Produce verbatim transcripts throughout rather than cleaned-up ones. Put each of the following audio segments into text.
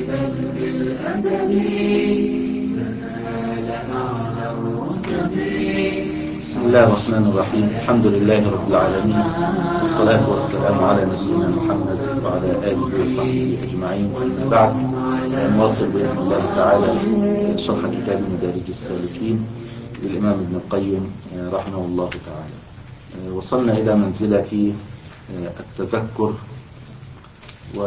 بل بالأدب تنال أعلى الرتب. بسم الله الرحمن الرحيم. الحمد لله رب العالمين، والصلاة والسلام على نبينا محمد وعلى آله وصحبه أجمعين. بعد نواصل بإذن الله تعالى شرح كتاب مدارج السالكين للإمام ابن القيم رحمه الله تعالى. وصلنا إلى منزلة التذكر، و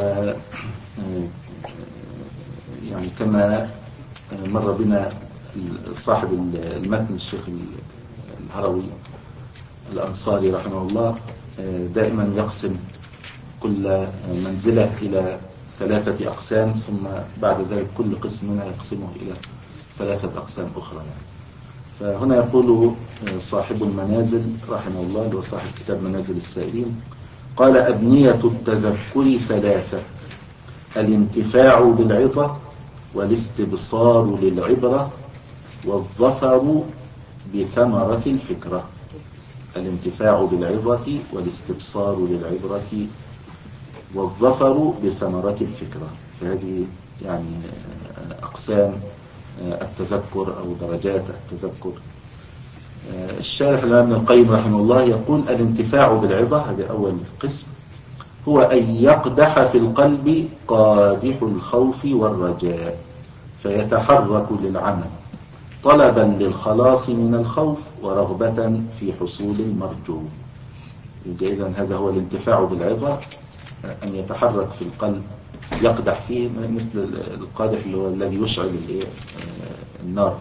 يعني كما مر بنا صاحب المتن الشيخ الهروي الأنصاري رحمه الله دائما يقسم كل منزلة إلى ثلاثة أقسام، ثم بعد ذلك كل قسم منها يقسمه إلى ثلاثة أقسام أخرى. فهنا يقول صاحب المنازل رحمه الله، اللي هو صاحب كتاب منازل السائلين، قال: أبنية التذكر ثلاثة: الانتفاع بالعظة، والاستبصار للعبرة، والظفر بثمرة الفكرة. الانتفاع بالعظة والاستبصار للعبرة والظفر بثمرة الفكرة. فهذه يعني أقسام التذكر أو درجات التذكر. الشارح الإمام ابن القيم رحمه الله يقول: الانتفاع بالعظة، هذا أول قسم، هو أن يقدح في القلب قادح الخوف والرجاء فيتحرك للعمل طلبا للخلاص من الخوف ورغبة في حصول المرجو. إذن هذا هو الانتفاع بالعظة، أن يتحرك في القلب، يقدح فيه مثل القادح اللي هو الذي يشعل النار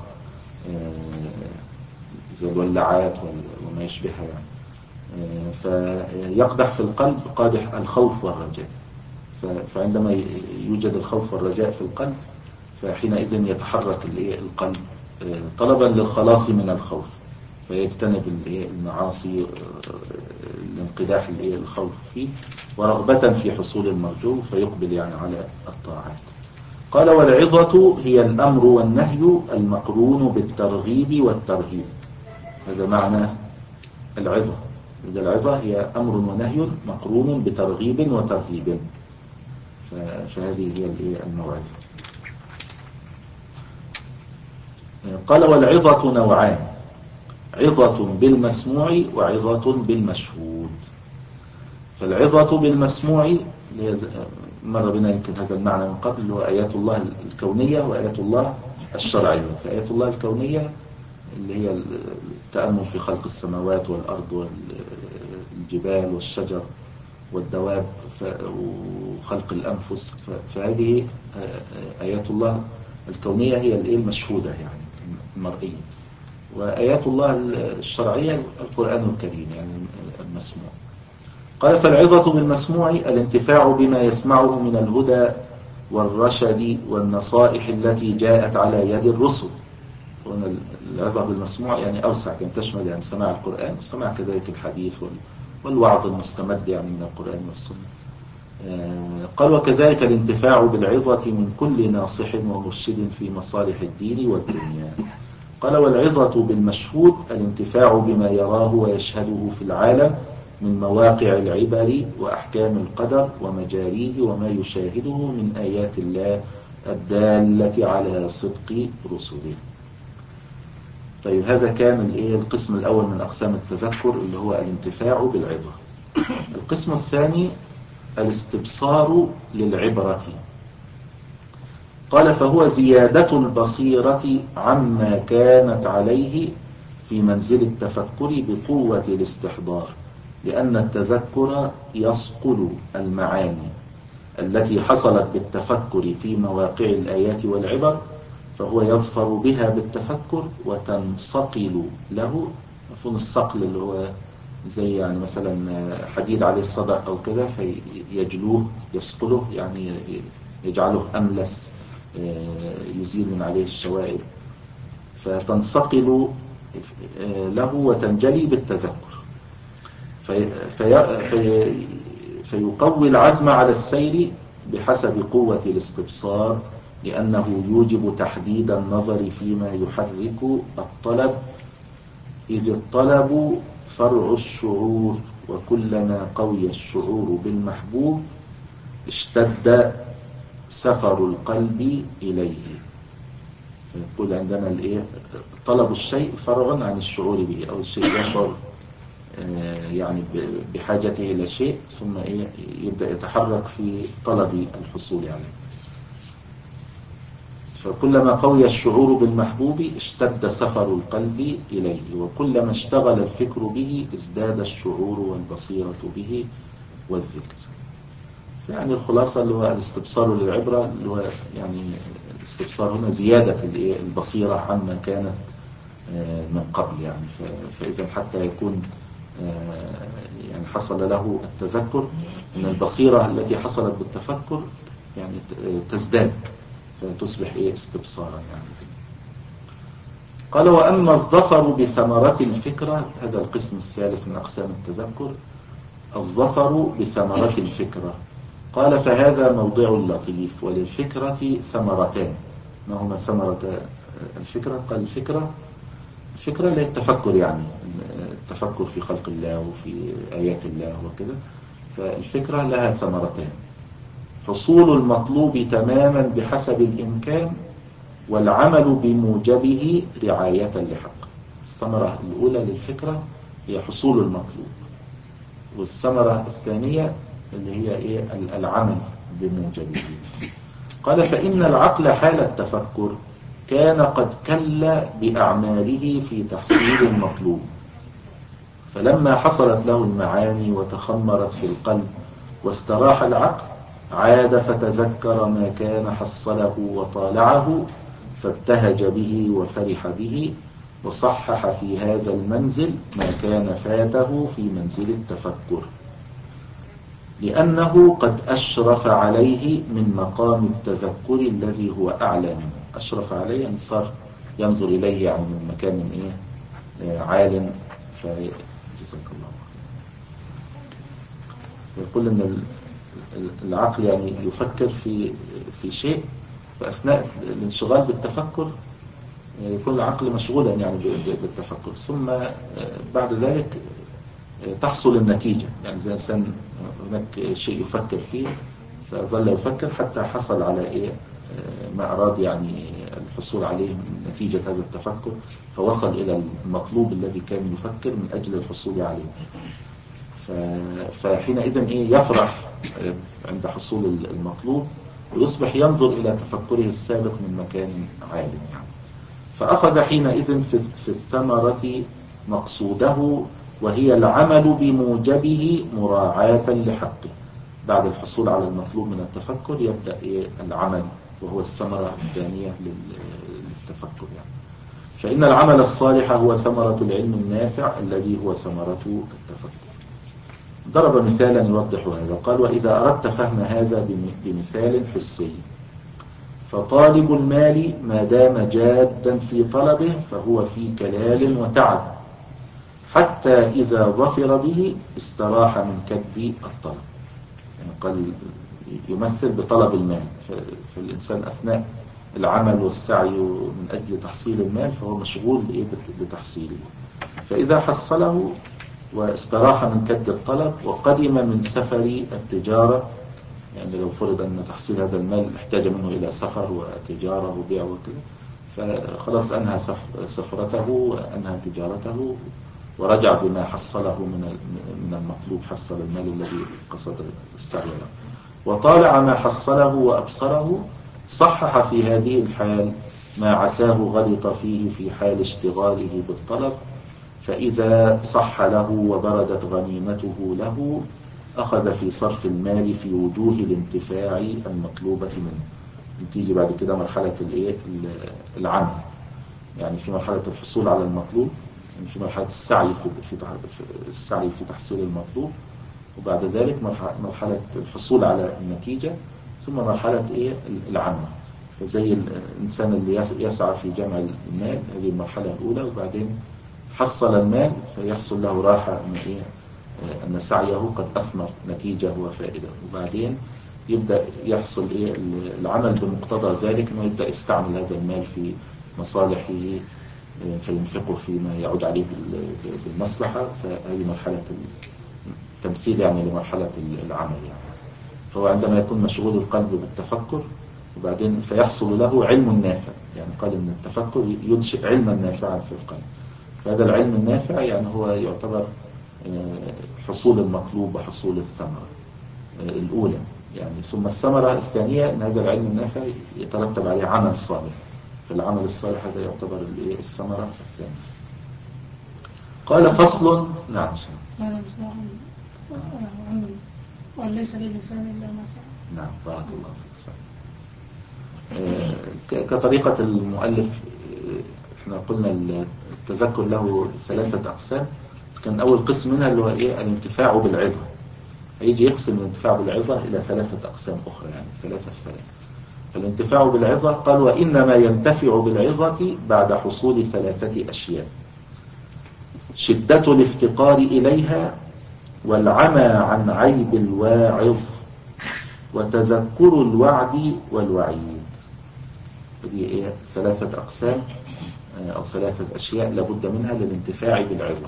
زي الولاعات وما يشبهها يعني. فيقدح في القلب قادح الخوف والرجاء، فعندما يوجد الخوف والرجاء في القلب فحينئذ يتحرك القلب طلبا للخلاص من الخوف، فيجتنب المعاصي الانقداح الخوف فيه، ورغبة في حصول المرجو فيقبل يعني على الطاعات. قال: والعظة هي الأمر والنهي المقرون بالترغيب والترهيب. هذا معنى العظة. العظة هي أمر ونهي مقرون بترغيب وترهيب، فهذه هي الموعظة. قال: والعظة نوعان: عظة بالمسموع وعظة بالمشهود. فالعظة بالمسموع مر بنا يمكن هذا المعنى من قبل، هو آيات الله الكونية وآيات الله الشرعية. فآيات الله الكونية اللي هي التأمل في خلق السماوات والأرض والجبال والشجر والدواب وخلق الأنفس، فهذه آيات الله الكونية هي المشهودة يعني المرئية. وآيات الله الشرعية القرآن الكريم يعني المسموع. قال: فالعظة بالمسموع الانتفاع بما يسمعه من الهدى والرشد والنصائح التي جاءت على يد الرسل. وأن العظة بالمسموع يعني أوسع، كان تشمل يعني سماع القرآن وسماع كذلك الحديث والوعظ المستمد يعني من القرآن والسنة. قال: وكذلك الانتفاع بالعظة من كل ناصح ومرشد في مصالح الدين والدنيا. قال: والعظة بالمشهود الانتفاع بما يراه ويشهده في العالم من مواقع العبر وأحكام القدر ومجاريه وما يشاهده من آيات الله الدالة على صدق رسله. طيب، هذا كان القسم الأول من أقسام التذكر اللي هو الانتفاع بالعظة. القسم الثاني الاستبصار للعبرة. قال: فهو زيادة البصيرة عما كانت عليه في منزل التفكر بقوة الاستحضار، لأن التذكر يصقل المعاني التي حصلت بالتفكر في مواقع الآيات والعبر، فهو يظفر بها بالتفكر وتنصقل له. مفهوم الصقل اللي هو زي يعني مثلا حديد عليه صدى أو كذا فيجلوه يصقله، يعني يجعله أملس، يزيل من عليه الشوائب، فتنصقل له وتنجلي بالتذكر، في في في فيقوي العزم على السير بحسب قوة الاستبصار، لأنه يوجب تحديد النظر فيما يحرك الطلب، إذ الطلب فرع الشعور، وكلما قوي الشعور بالمحبوب اشتد سفر القلب إليه. يقول عندنا الإيه طلب الشيء فرغا عن الشعور به، أو الشيء يشعر يعني بحاجته إلى شيء ثم إيه يبدأ يتحرك في طلب الحصول عليه. فكلما قوي الشعور بالمحبوب اشتد سفر القلب إليه، وكلما اشتغل الفكر به ازداد الشعور والبصيرة به والذكر. يعني الخلاصة اللي هو الاستبصار للعبرة، اللي هو يعني الاستبصار هنا زيادة البصيرة عما كانت من قبل. يعني فإذا حتى يكون يعني حصل له التذكر أن البصيرة التي حصلت بالتفكر يعني تزداد فتصبح إيه استبصارا. يعني قال وأما الظفر بثمرة الفكرة، هذا القسم الثالث من أقسام التذكر، الظفر بثمرة الفكرة. قال فهذا موضع لطيف، وللفكرة ثمرتان. ما هما ثمرة الفكرة؟ قال الفكرة الفكرة اللي هي التفكر، يعني التفكر في خلق الله وفي آيات الله وكذا. فالفكرة لها ثمرتان: حصول المطلوب تماما بحسب الإمكان، والعمل بموجبه رعاية لحق. الثمرة الأولى للفكرة هي حصول المطلوب، والثمرة الثانية اللي هي إيه العمل بموجبه. قال فإن العقل حال التفكر كان قد كل بأعماله في تحصيل المطلوب، فلما حصلت له المعاني وتخمرت في القلب واستراح العقل عاد فتذكر ما كان حصله وطالعه فابتهج به وفرح به، وصحح في هذا المنزل ما كان فاته في منزل التفكر، لأنه قد أشرف عليه من مقام التذكر الذي هو أعلى منه. أشرف عليه أن صار ينظر إليه يعني من مكان إيه عال. فجزاك الله. يقول أن العقل يعني يفكر في في شيء، فأثناء الانشغال بالتفكر يكون العقل مشغولا يعني بالتفكر، ثم بعد ذلك تحصل النتيجة. يعني زي إنسان هناك شيء يفكر فيه فظل يفكر حتى حصل على إيه ما أراد يعني الحصول عليه من نتيجة هذا التفكر، فوصل إلى المطلوب الذي كان يفكر من أجل الحصول عليه. فحينئذ إيه يفرح عند حصول المطلوب، ويصبح ينظر إلى تفكره السابق من مكان عال. يعني فأخذ حينئذ في الثمرة مقصوده، وهي العمل بموجبه مراعاة لحقه. بعد الحصول على المطلوب من التفكر يبدأ إيه العمل، وهو الثمرة الثانية للتفكر. يعني فإن العمل الصالح هو ثمرة العلم النافع الذي هو ثمرة التفكر. ضرب مثالا يوضح هذا. قال وإذا أردت فهم هذا بمثال حسي، فطالب المال ما دام جادا في طلبه فهو في كلال وتعب، حتى إذا ظفر به استراح من كد الطلب. يعني قال يمثل بطلب المال، فالإنسان أثناء العمل والسعي من أجل تحصيل المال فهو مشغول بتحصيله، فإذا حصله واستراح من كد الطلب وقدم من سفر التجارة، يعني لو فرض أن تحصيل هذا المال احتاج منه إلى سفر وتجارة وبيع وكذا، فخلاص أنهى سفرته وأنهى تجارته ورجع بما حصله من من المطلوب، حصل المال الذي قصد السعي له، وطالع ما حصله وأبصره، صحح في هذه الحال ما عساه غلط فيه في حال اشتغاله بالطلب، فإذا صح له وبردت غنيمته له أخذ في صرف المال في وجوه الانتفاع المطلوبة منه. تيجي بعد كده مرحلة العمل، يعني في مرحلة الحصول على المطلوب، يعني في مرحلة السعي في في السعي في تحصيل المطلوب، وبعد ذلك مرحلة الحصول على النتيجة، ثم مرحلة إيه العمل. فزي الإنسان اللي يسعى في جمع المال، هذه المرحلة الأولى، وبعدين حصل المال فيحصل له راحة أن إيه أن سعيه قد أثمر نتيجة وفائدة، وبعدين يبدأ يحصل إيه العمل بمقتضى ذلك، أنه يبدأ يستعمل هذا المال في مصالحه فينفقه فيما يعود عليه بالمصلحة. فهذه مرحلة التمثيل يعني لمرحلة العمل. يعني فهو عندما يكون مشغول القلب بالتفكر وبعدين فيحصل له علم نافع، يعني قال إن التفكر ينشئ علما نافعا في القلب. فهذا العلم النافع يعني هو يعتبر حصول المطلوب وحصول الثمرة الأولى يعني. ثم الثمرة الثانية أن هذا العلم النافع يترتب عليه عمل صالح، فالعمل الصالح هذا يعتبر الثمرة الثانية. قال فصل. نعم هذا مصداق عمل وأن ليس للإنسان إلا ما سعى. نعم بارك الله فيك. كطريقة المؤلف احنا قلنا التذكر له ثلاثة أقسام. كان أول قسم منها اللي هو إيه الانتفاع بالعظة، هيجي يقسم الانتفاع بالعظة إلى ثلاثة أقسام أخرى، يعني ثلاثة في ثلاثة. فالانتفاع بالعظة قال وإنما ينتفع بالعظة بعد حصول ثلاثة أشياء: شدة الافتقار إليها، والعمى عن عيب الواعظ، وتذكر الوعد والوعيد. دي إيه ثلاثة أقسام أو ثلاثة أشياء لابد منها للانتفاع بالعظة.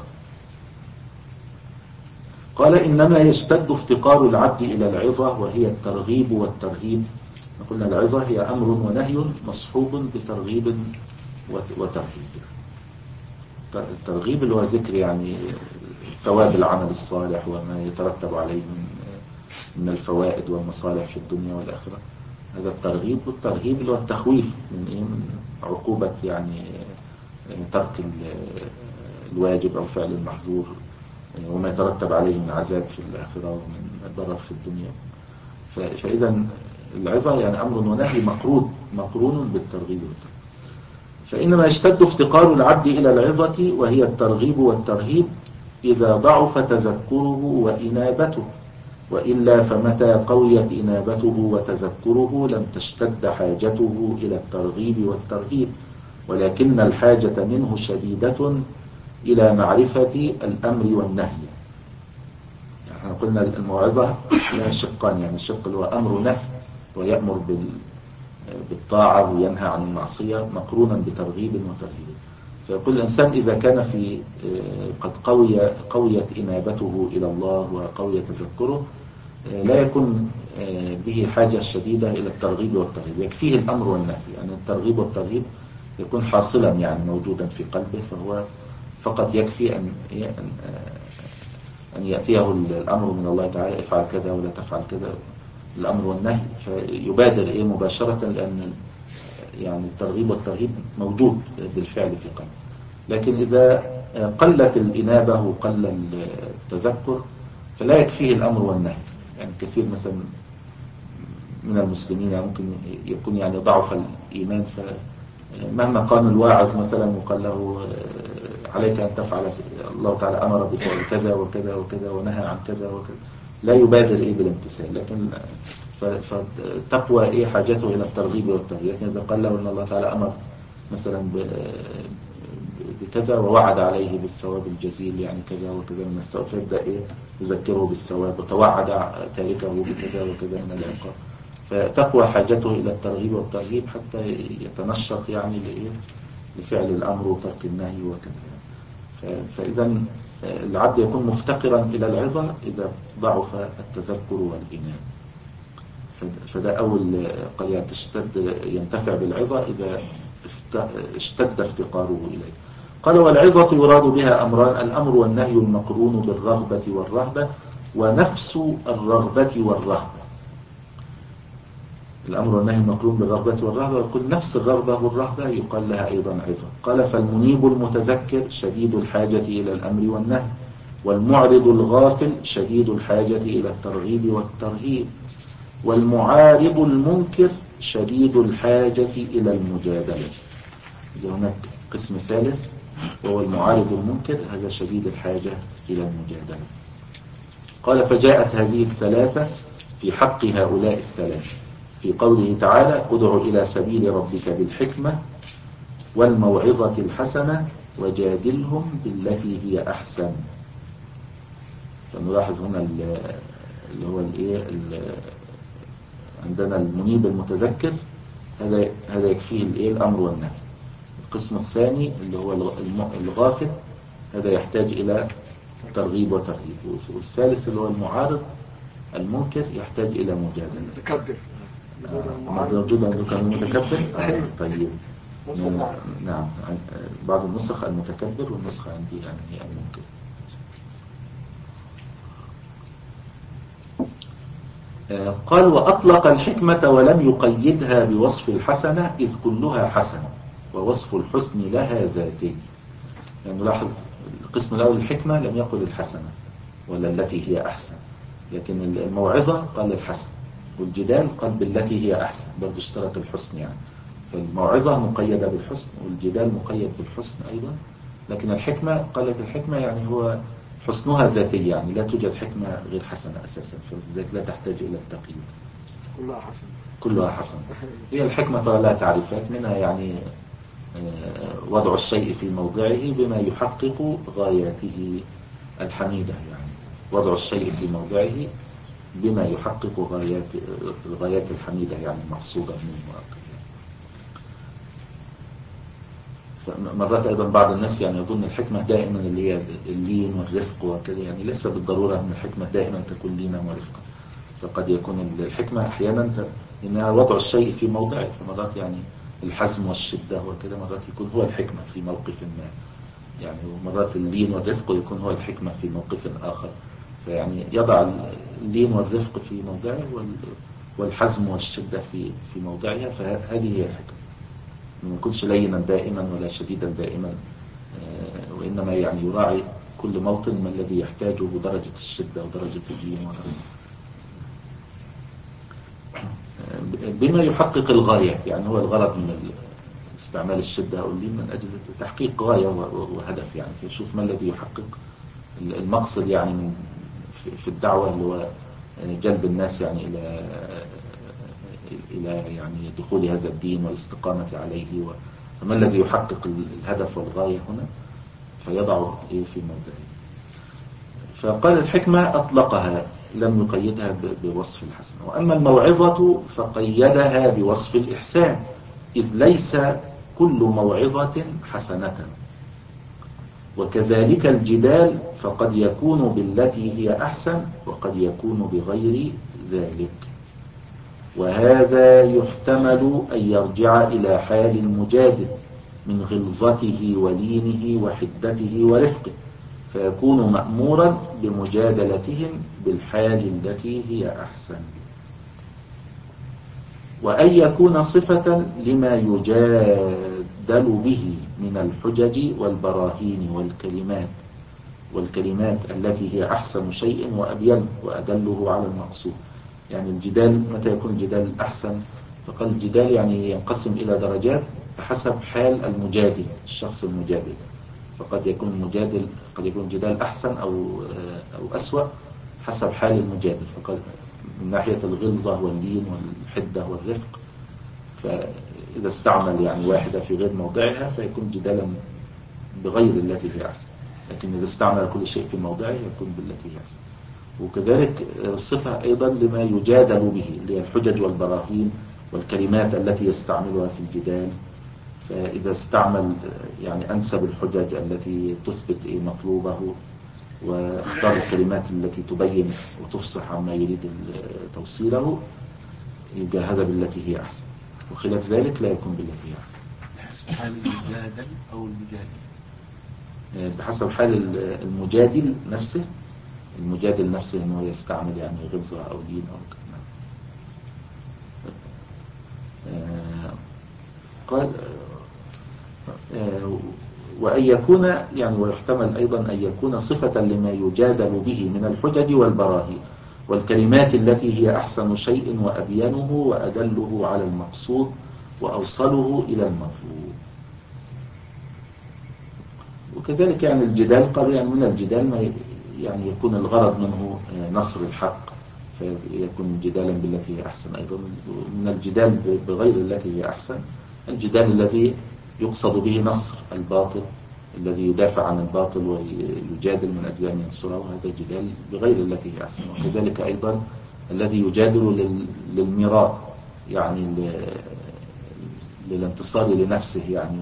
قال إنما يشتد افتقار العبد إلى العظة وهي الترغيب والترهيب. قلنا العظة هي أمر ونهي مصحوب بترغيب وترهيب. الترغيب اللي هو ذكر يعني ثواب العمل الصالح وما يترتب عليه من من الفوائد والمصالح في الدنيا والآخرة، هذا الترغيب. والترهيب اللي هو التخويف من إيه من عقوبة يعني ترك الواجب أو فعل المحظور وما يترتب عليه من عذاب في الآخرة ومن ضرر في الدنيا. فإذا العظة يعني أمر ونهي مقرون مقرون بالترغيب والترهيب. فإنما يشتد افتقار العبد إلى العظة وهي الترغيب والترهيب إذا ضعف تذكره وإنابته، وإلا فمتى قويت إنابته وتذكره لم تشتد حاجته إلى الترغيب والترهيب، ولكن الحاجة منه شديدة إلى معرفة الأمر والنهي. يعني احنا قلنا الموعظة لها شقان، يعني الشق اللي هو أمر ونهي ويأمر بالطاعة وينهى عن المعصية مقرونا بترغيب وترهيب. فيقول الإنسان إذا كان في قد قوي قويت إنابته إلى الله وقوي تذكره لا يكون به حاجة شديدة إلى الترغيب والترهيب، يكفيه الأمر والنهي. يعني الترغيب والترهيب يكون حاصلا يعني موجودا في قلبه، فهو فقط يكفي أن أن يأتيه الأمر من الله تعالى افعل كذا ولا تفعل كذا، الأمر والنهي، فيبادر إيه مباشرة، لأن يعني الترغيب والترهيب موجود بالفعل في قلبه. لكن إذا قلت الإنابة وقل التذكر فلا يكفيه الأمر والنهي. يعني كثير مثلا من المسلمين يعني ممكن يكون يعني ضعف الإيمان، فمهما قام الواعظ مثلا وقال له عليك أن تفعل، الله تعالى أمر بفعل كذا وكذا وكذا ونهى عن كذا وكذا، لا يبادر إيه بالامتثال. لكن فتقوى إيه حاجته إلى الترغيب والترهيب. لكن إذا قال له أن الله تعالى أمر مثلا بكذا ووعد عليه بالثواب الجزيل يعني كذا وكذا من الثواب، فيبدأ إيه يذكره بالثواب، وتوعد تاركه بكذا وكذا من العقاب. فتقوى حاجته إلى الترغيب والترهيب حتى يتنشط يعني لإيه لفعل الأمر وترك النهي وكذا. فإذا العبد يكون مفتقرا إلى العظة إذا ضعف التذكر والإنابة. فده أول قال تشتد ينتفع بالعظة إذا اشتد افتقاره إليه. قال والعظة يراد بها أمران: الأمر والنهي المقرون بالرغبة والرهبة، ونفس الرغبة والرهبة. الأمر والنهي المقرون بالرغبة والرهبة، وكل نفس الرغبة والرهبة يقال لها أيضا عظة. قال فالمنيب المتذكر شديد الحاجة إلى الأمر والنهي، والمعرض الغافل شديد الحاجة إلى الترغيب والترهيب، والمعارض المنكر شديد الحاجة إلى المجادلة. هناك قسم ثالث وهو المعارض المنكر، هذا شديد الحاجة إلى المجادلة. قال فجاءت هذه الثلاثة في حق هؤلاء الثلاثة في قوله تعالى ادع إلى سبيل ربك بالحكمة والموعظة الحسنة وجادلهم بالتي هي أحسن. فنلاحظ هنا اللي هو الايه عندنا المنيب المتذكر، هذا هذا يكفيه الايه الأمر والنهي. القسم الثاني اللي هو الغافل، هذا يحتاج إلى ترغيب وترهيب. والثالث اللي هو المعارض، المنكر يحتاج إلى مجادلة. متكبر آه، موجود عندك المتكبر؟ آه طيب. نفس نعم المعنى. نعم. بعض النسخ المتكبر والنسخة عندي يعني المنكر. آه قال وأطلق الحكمة ولم يقيدها بوصف الحسنة إذ كلها حسنة ووصف الحسن لها ذاتي. يعني نلاحظ القسم الأول الحكمة لم يقل الحسنة ولا التي هي أحسن، لكن الموعظة قال الحسن، والجدال قال بالتي هي أحسن، برضو اشترط الحسن يعني. فالموعظة مقيدة بالحسن والجدال مقيد بالحسن أيضا. لكن الحكمة قال لك الحكمة يعني هو حسنها ذاتي، يعني لا توجد حكمة غير حسنة أساسا، فلذلك لا تحتاج إلى التقييد، كلها حسن. كلها حسن. هي الحكمة طبعا لها تعريفات، منها يعني وضع الشيء في موضعه بما يحقق غاياته الحميدة، يعني وضع الشيء في موضعه بما يحقق غايات الغايات الحميدة يعني المقصودة منه. مرات أيضا بعض الناس يعني يظن الحكمة دائما اللي هي اللين والرفق وكذا، يعني ليس بالضرورة أن الحكمة دائما تكون لينا ورفقا. فقد يكون الحكمة أحيانا إنها وضع الشيء في موضعه، فمرات يعني الحزم والشدة وكذا مرات يكون هو الحكمة في موقف ما، يعني مرات اللين والرفق يكون هو الحكمة في موقف آخر. فيعني يضع اللين والرفق في موضعه والحزم والشدة في في موضعها، فهذه هي الحكمة. ما يكونش لينا دائما ولا شديدا دائما، وإنما يعني يراعي كل موطن ما الذي يحتاجه درجة الشدة ودرجة اللين بما يحقق الغاية. يعني هو الغرض من استعمال الشدة أو اللين من أجل تحقيق غاية وهدف، يعني يشوف ما الذي يحقق المقصد يعني من في الدعوة، اللي هو جلب الناس يعني إلى إلى يعني دخول هذا الدين والاستقامة عليه، فما الذي يحقق الهدف والغاية هنا فيضعه في موضعه. فقال الحكمة أطلقها لم يقيدها بوصف الحسن. وأما الموعظة فقيدها بوصف الإحسان، إذ ليس كل موعظة حسنة. وكذلك الجدال فقد يكون بالتي هي أحسن وقد يكون بغير ذلك. وهذا يحتمل أن يرجع إلى حال المجادل من غلظته ولينه وحدته ورفقه، فيكون مأمورا بمجادلتهم بالحال التي هي أحسن. وأن يكون صفة لما يجادل به من الحجج والبراهين والكلمات والكلمات التي هي أحسن شيء وأبين وأدله على المقصود. يعني الجدال متى يكون الجدال أحسن؟ فقال الجدال يعني ينقسم إلى درجات بحسب حال المجادل، الشخص المجادل. فقد يكون المجادل قد يكون الجدال أحسن أو أو أسوأ حسب حال المجادل. فقد من ناحية الغلظة واللين والحدة والرفق، فإذا استعمل يعني واحدة في غير موضعها فيكون جدالا بغير التي هي أحسن، لكن إذا استعمل كل شيء في موضعه يكون بالتي هي أحسن. وكذلك الصفة أيضا لما يجادل به اللي هي الحجج والبراهين والكلمات التي يستعملها في الجدال. فإذا استعمل يعني أنسب الحجج التي تثبت مطلوبه واختار الكلمات التي تبين وتفصح عما يريد توصيله، يبقى هذا بالتي هي أحسن، وخلاف ذلك لا يكون بالتي هي أحسن. بحسب حال المجادل أو المجادل، بحسب حال المجادل نفسه. المجادل نفسه أنه يستعمل يعني غلظة أو لين أو كلمة. قال وأن يكون يعني ويحتمل أيضا أن يكون صفة لما يجادل به من الحجج والبراهين والكلمات التي هي أحسن شيء وأبينه وأدله على المقصود وأوصله إلى المطلوب. وكذلك يعني الجدال قال يعني من الجدال ما يعني يكون الغرض منه نصر الحق فيكون جدالا بالتي هي أحسن. أيضا من الجدال بغير التي هي أحسن الجدال الذي يقصد به نصر الباطل، الذي يدافع عن الباطل ويجادل من أجل أن ينصره، هذا الجدال بغير التي هي أحسن. وكذلك أيضا الذي يجادل للمراء يعني للانتصار لنفسه يعني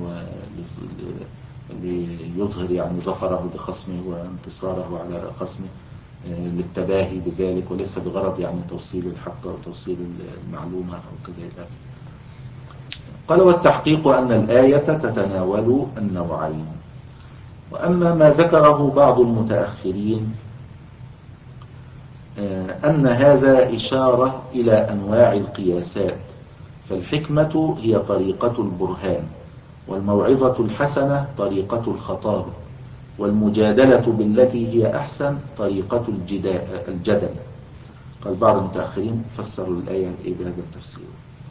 ليظهر يعني ظفره بخصمه وانتصاره على خصمه، للتباهي بذلك وليس بغرض يعني توصيل الحق أو توصيل المعلومة أو كذا. قال والتحقيق أن الآية تتناول النوعين. وأما ما ذكره بعض المتأخرين أن هذا إشارة إلى أنواع القياسات، فالحكمة هي طريقة البرهان، والموعظة الحسنة طريقة الخطابة، والمجادلة بالتي هي أحسن طريقة الجدل. قال بعض المتأخرين فسروا الآية بهذا التفسير.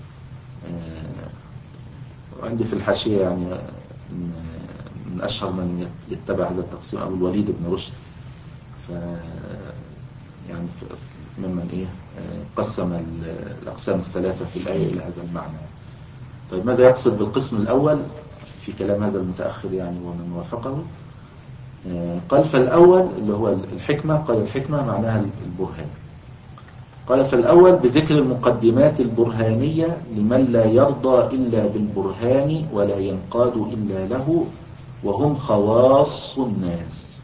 وعندي في الحاشية يعني من أشهر من يتبع هذا التقسيم أبو الوليد بن رشد، ف يعني ممن إيه قسم الأقسام الثلاثة في الآية إلى هذا المعنى. طيب ماذا يقصد بالقسم الأول في كلام هذا المتأخر يعني ومن وافقه؟ قال فالأول اللي هو الحكمة، قال الحكمة معناها البرهان. قال فالأول بذكر المقدمات البرهانية لمن لا يرضى إلا بالبرهان ولا ينقاد إلا له، وهم خواص الناس.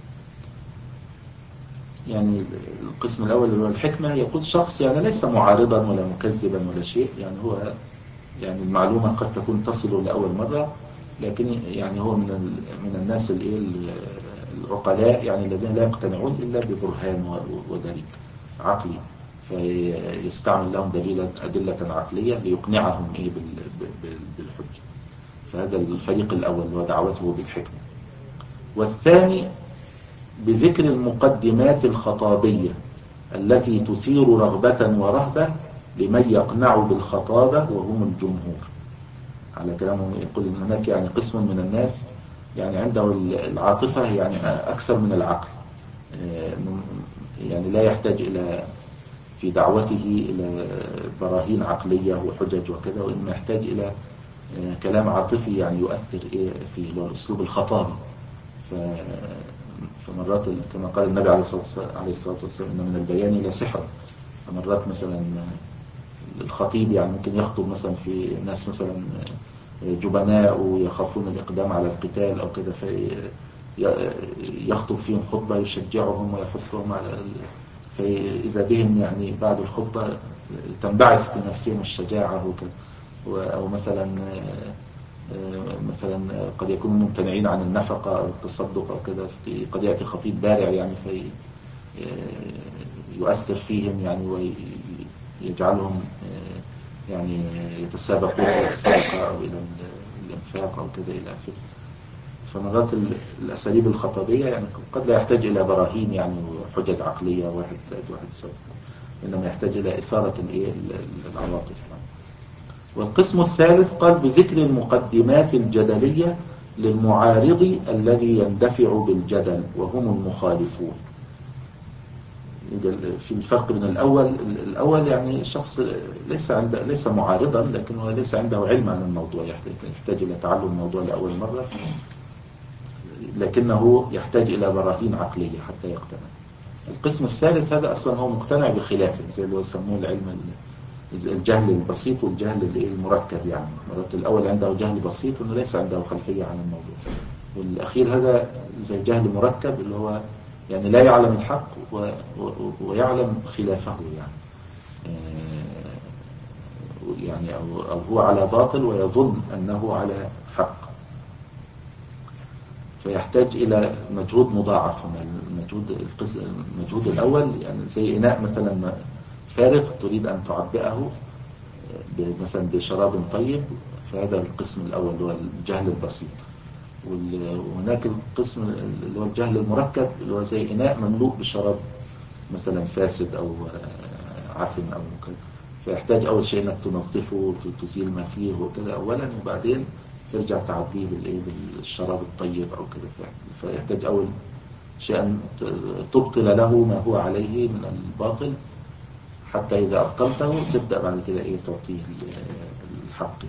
يعني القسم الأول اللي هو الحكمة يقول شخص يعني ليس معارضا ولا مكذبا ولا شيء، يعني هو يعني المعلومة قد تكون تصل لأول مرة، لكن يعني هو من من الناس العقلاء يعني الذين لا يقتنعون إلا ببرهان ودليل عقلي، فيستعمل لهم دليلا أدلة عقلية ليقنعهم إيه بالحجة. فهذا الفريق الأول هو دعوته بالحكمة. والثاني بذكر المقدمات الخطابية التي تثير رغبة ورهبة لمن يقنع بالخطابة وهم الجمهور. على كلامهم يقول إن هناك يعني قسم من الناس يعني عنده العاطفة يعني أكثر من العقل، يعني لا يحتاج إلى في دعوته إلى براهين عقلية وحجج وكذا، وإنما يحتاج إلى كلام عاطفي يعني يؤثر في الأسلوب الخطابي. فمرات كما قال النبي عليه الصلاة والسلام إن من البيان لا سحرا. فمرات مثلا الخطيب يعني ممكن يخطب مثلا في ناس مثلا جبناء ويخافون الإقدام على القتال أو كذا، فيخطب فيهم خطبة يشجعهم ويحثهم على، فإذا بهم يعني بعد الخطبة تنبعث بنفسهم الشجاعة وكذا. أو مثلا مثلا قد يكونوا ممتنعين عن النفقة أو التصدق أو كذا، قد يأتي خطيب بارع يعني في يؤثر فيهم يعني ويجعلهم يعني يتسابقون إلى الصدقة أو إلى الإنفاق أو كذا إلى آخره. فمرات الأساليب الخطابية يعني قد لا يحتاج إلى براهين يعني وحجج عقلية واحد زائد واحد يساوي، إنما يحتاج إلى إثارة العواطف. والقسم الثالث قال بذكر المقدمات الجدلية للمعارض الذي يندفع بالجدل وهم المخالفون. في الفرق بين الأول الأول يعني شخص ليس عنده ليس معارضا، لكن هو ليس عنده علم عن الموضوع، يحتاج, يحتاج إلى تعلم الموضوع لأول مرة، لكنه يحتاج إلى براهين عقلية حتى يقتنع. القسم الثالث هذا أصلا هو مقتنع بخلافه، زي اللي يسموه العلم الجهل البسيط والجهل المركب. يعني مرات الأول عنده جهل بسيط وإنه ليس عنده خلفية عن الموضوع، والأخير هذا زي جهل مركب اللي هو يعني لا يعلم الحق و... و... ويعلم خلافه يعني يعني أو... أو هو على باطل ويظن أنه على حق، فيحتاج إلى مجهود مضاعف من المجهود القسم. المجهود الأول يعني زي إناء مثلا فارغ تريد أن تعبئه مثلا بشراب طيب، فهذا القسم الأول اللي هو الجهل البسيط. وهناك القسم اللي هو الجهل المركب اللي هو زي إناء مملوء بشراب مثلا فاسد أو عفن أو كذا، فيحتاج أول شيء أنك تنظفه وتزيل ما فيه وكذا أولا، وبعدين ترجع تعبيه بالشراب الطيب أو كذا. فيحتاج أول شيء أن تبطل له ما هو عليه من الباطل، حتى إذا أبطلته تبدأ بعد كده إيه تعطيه الحق.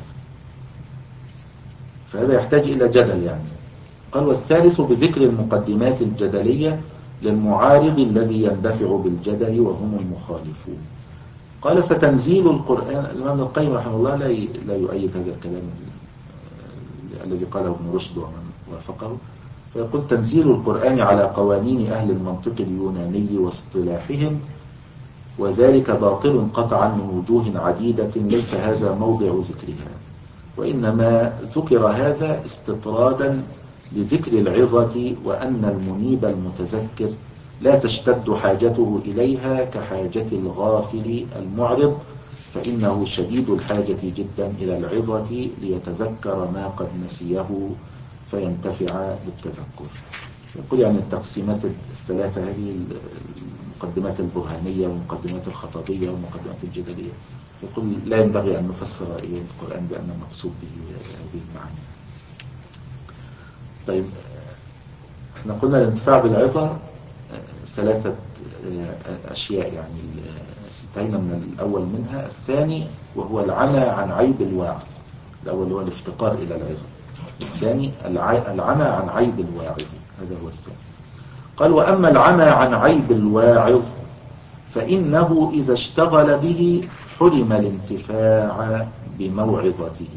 فهذا يحتاج إلى جدل يعني. قال والثالث بذكر المقدمات الجدلية للمعارض الذي يندفع بالجدل وهم المخالفون. قال فتنزيل القرآن. الإمام القيم رحمه الله لا لا يؤيد هذا الكلام الذي قاله ابن رشد ومن وافقه، فيقول تنزيل القرآن على قوانين أهل المنطق اليوناني واصطلاحهم، وذلك باطل قطعا من وجوه عديدة ليس هذا موضع ذكرها، وإنما ذكر هذا استطرادا لذكر العظة، وأن المنيب المتذكر لا تشتد حاجته إليها كحاجة الغافل المعرض، فإنه شديد الحاجة جدا إلى العظة ليتذكر ما قد نسيه فينتفع بالتذكر. يقول يعني التقسيمات الثلاثة هذه المقدمات البرهانية والمقدمات الخطابية والمقدمات الجدلية، يقول لا ينبغي أن نفسر القرآن بأن المقصود به هذه المعاني. طيب احنا قلنا الانتفاع بالعظة ثلاثة أشياء، يعني انتهينا من الأول منها. الثاني وهو العمى عن عيب الواعظ. الأول هو الافتقار إلى العظة، الثاني العمى عن عيب الواعظ، هذا هو الثاني. قال وأما العمى عن عيب الواعظ فإنه إذا اشتغل به حرم الانتفاع بموعظته.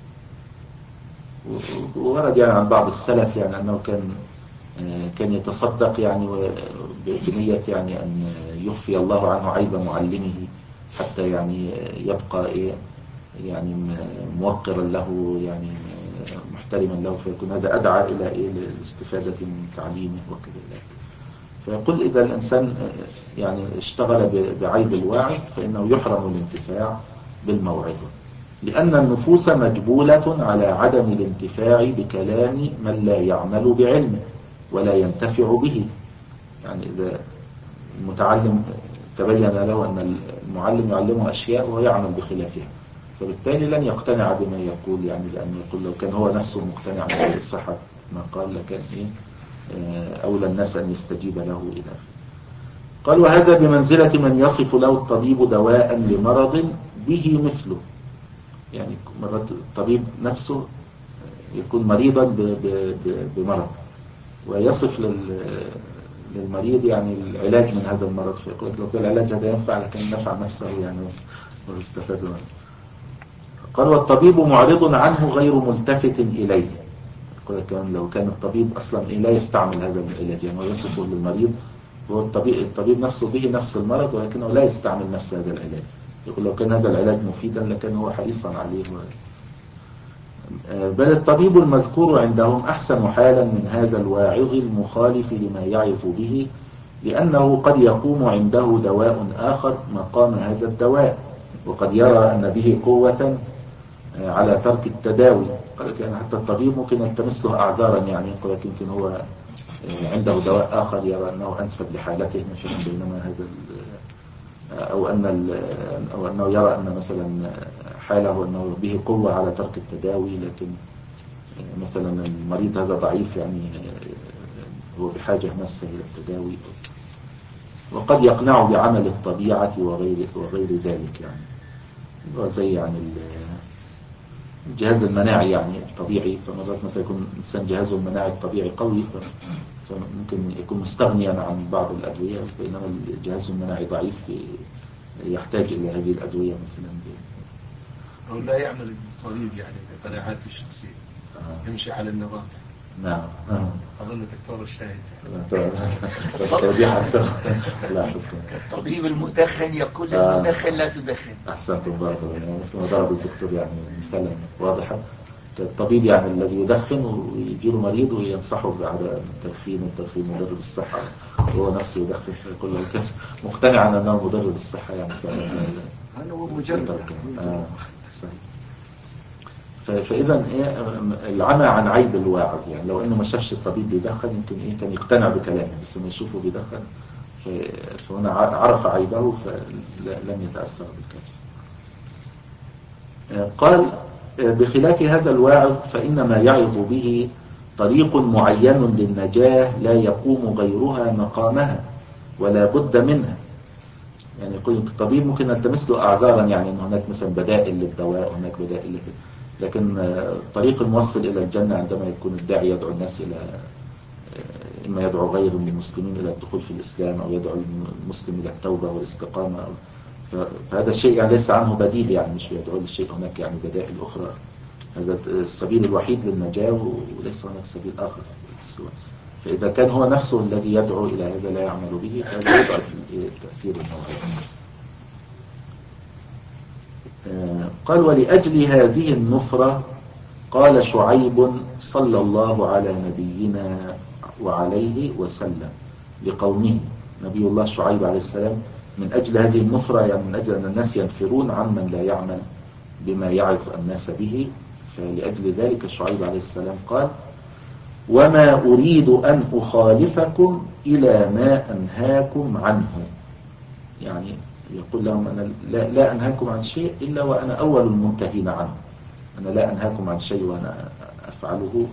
ورد يعني عن بعض السلف يعني أنه كان كان يتصدق يعني بنية يعني أن يخفي الله عنه عيب معلمه حتى يعني يبقى إيه يعني موقرا له يعني محترما له، فيكون هذا أدعى إلى إيه الاستفادة من تعليمه وكذا. فيقول إذا الإنسان يعني اشتغل بعيب الواعظ فإنه يحرم الانتفاع بالموعظة، لأن النفوس مجبولة على عدم الانتفاع بكلام من لا يعمل بعلمه ولا ينتفع به. يعني إذا المتعلم تبين له أن المعلم يعلمه أشياء وهو يعمل بخلافها، فبالتالي لن يقتنع بما يقول، يعني لأنه يقول لو كان هو نفسه مقتنع بصحة ما قال لكان إيه أولى الناس أن يستجيب له إلى آخره. قال وهذا بمنزلة من يصف له الطبيب دواء لمرض به مثله. يعني مرات الطبيب نفسه يكون مريضا بمرض ويصف للمريض يعني العلاج من هذا المرض، فيقول لك لو كان العلاج هذا ينفع لكن نفع نفسه يعني واستفاد منه. قال والطبيب معرض عنه غير ملتفت إليه. يقول لك لو كان الطبيب أصلا لا يستعمل هذا العلاج يعني ويصفه للمريض، هو الطبيب, الطبيب نفسه به نفس المرض ولكنه لا يستعمل نفس هذا العلاج، يقول لو كان هذا العلاج مفيدا لكان هو حريصا عليه. بل الطبيب المذكور عندهم أحسن حالا من هذا الواعظ المخالف لما يعظ به، لأنه قد يقوم عنده دواء آخر مقام هذا الدواء، وقد يرى أن به قوة على ترك التداوي. قال لك يعني حتى الطبيب ممكن يلتمس له أعذارا، يعني يقول لك يمكن هو عنده دواء آخر يرى أنه أنسب لحالته مثلا، بينما هذا أو أن أو أنه يرى أن مثلا حاله أنه به قوة على ترك التداوي، لكن مثلا المريض هذا ضعيف يعني هو بحاجة ماسة إلى التداوي. وقد يقنع بعمل الطبيعة وغير وغير ذلك، يعني وزي يعني الجهاز المناعي يعني الطبيعي، فمرات مثلا يكون الإنسان جهازه المناعي الطبيعي قوي فممكن يكون مستغنيا عن بعض الأدوية، بينما الجهاز المناعي ضعيف يحتاج إلى هذه الأدوية مثلا. أو لا يعمل الطبيب يعني بقناعاته الشخصية، آه. يمشي على النظام. نعم آه. أظن دكتور الشاهد الطبيب المدخن يقول للمدخن لا تدخن. أحسنتم برضه، مثل ما ضرب الدكتور يعني مثلا واضحة. الطبيب يعني الذي يدخن ويجيله مريض وينصحه بعدم التدخين، والتدخين مضر بالصحة وهو نفسه يدخن، فيقول له كذا مقتنعا أنه مضر بالصحة يعني أنا هو مجرد آه. فإذا إيه العمى عن عيب الواعظ، يعني لو إنه ما شافش الطبيب بيدخن يمكن إيه كان يقتنع بكلامه، بس ما يشوفه بيدخن فهنا عرف عيبه فلم يتأثر بالكلام. قال بخلاف هذا الواعظ فإن ما يعظ به طريق معين للنجاة لا يقوم غيرها مقامها ولا بد منها. يعني يقول الطبيب ممكن نلتمس له أعذارا، يعني أن هناك مثلا بدائل للدواء، هناك بدائل لكده، لكن الطريق الموصل إلى الجنة عندما يكون الداعي يدعو الناس إلى إما يدعو غير من المسلمين إلى الدخول في الإسلام أو يدعو المسلم إلى التوبة والاستقامة، فهذا الشيء يعني ليس عنه بديل، يعني مش يدعو للشيء، هناك يعني بدائل أخرى. هذا السبيل الوحيد للنجاة وليس هناك سبيل آخر. السواء. فإذا كان هو نفسه الذي يدعو إلى هذا لا يعمل به فهذا يضعف التأثير الموعظة. قال ولأجل هذه النفرة قال شعيب صلى الله على نبينا وعليه وسلم لقومه، نبي الله شعيب عليه السلام، من أجل هذه النفرة يعني من أجل أن الناس ينفرون عمن لا يعمل بما يعظ الناس به، فلأجل ذلك شعيب عليه السلام قال وما أريد أن أخالفكم إلى ما أنهاكم عنه، يعني يقول لهم أنا لا, لا أنهاكم عن شيء إلا وأنا أول المنتهين عنه، أنا لا أنهاكم عن شيء وأنا أفعله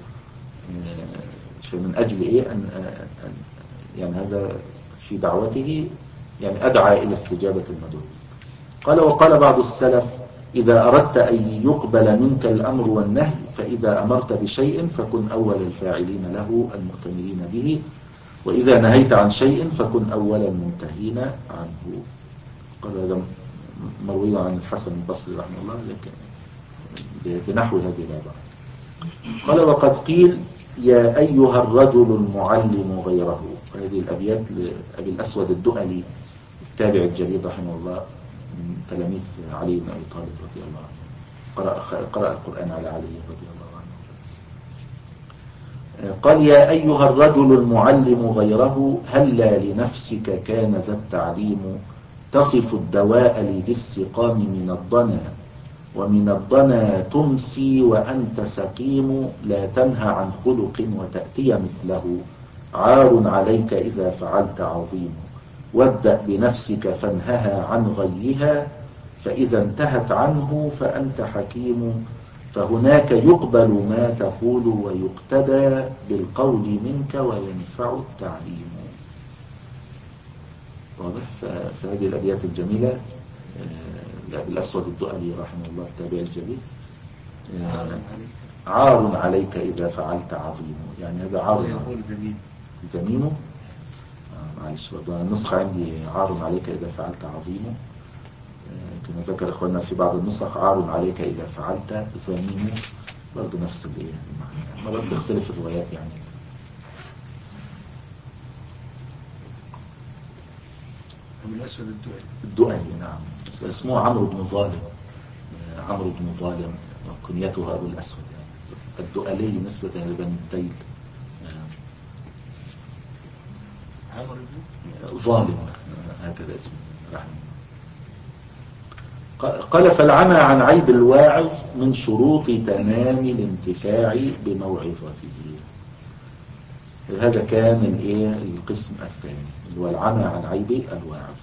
من أجل إيه أن يعني هذا في دعوته يعني أدعى إلى استجابة المدعو. قال وقال بعض السلف إذا أردت أن يقبل منك الأمر والنهي فإذا أمرت بشيء فكن أول الفاعلين له المؤتمرين به، وإذا نهيت عن شيء فكن أول المنتهين عنه. قال هذا مروي عن الحسن البصري رحمه الله لكن بنحو هذه العبارة. قال وقد قيل يا أيها الرجل المعلم غيره، هذه الأبيات لأبي الأسود الدؤلي التابع الجليل رحمه الله من تلاميذ علي بن أبي طالب رضي الله عنه، قرأ, قرأ القرآن على علي رضي الله عنه. قال يا أيها الرجل المعلم غيره هلا لنفسك كان ذا التعليم تصف الدواء لذي السقام من الضنا، ومن الضنا تمسي وأنت سقيم لا تنهى عن خلق وتأتي مثله عار عليك إذا فعلت عظيم، وابدأ بنفسك فانهها عن غيها فإذا انتهت عنه فأنت حكيم، فهناك يقبل ما تقول ويقتدى بالقول منك وينفع التعليم. واضح؟ فهذه الأبيات الجميلة لأبي الأسود الدؤلي رحمه الله التابع الجليل عار عليك إذا فعلت عظيم، يعني هذا عار يقول ذميم ذميمه آه معلش برضه النسخة عندي عار عليك إذا فعلت عظيم، كما ذكر إخواننا في بعض النسخ عار عليك إذا فعلت ذميم، برضه نفس المعنى، مرات تختلف الروايات يعني. أبو الأسود الدؤلي الدؤلي نعم، اسمه عمرو بن ظالم، عمرو بن ظالم كنيته أبو الأسود يعني الدؤلي نسبة لبني الديل عمرو بن ظالم هكذا اسمه رحمه الله. قال فالعمى عن عيب الواعظ من شروط تمام الانتفاع بموعظته. هذا كان الايه القسم الثاني اللي هو العمى عن عيب الواعظ.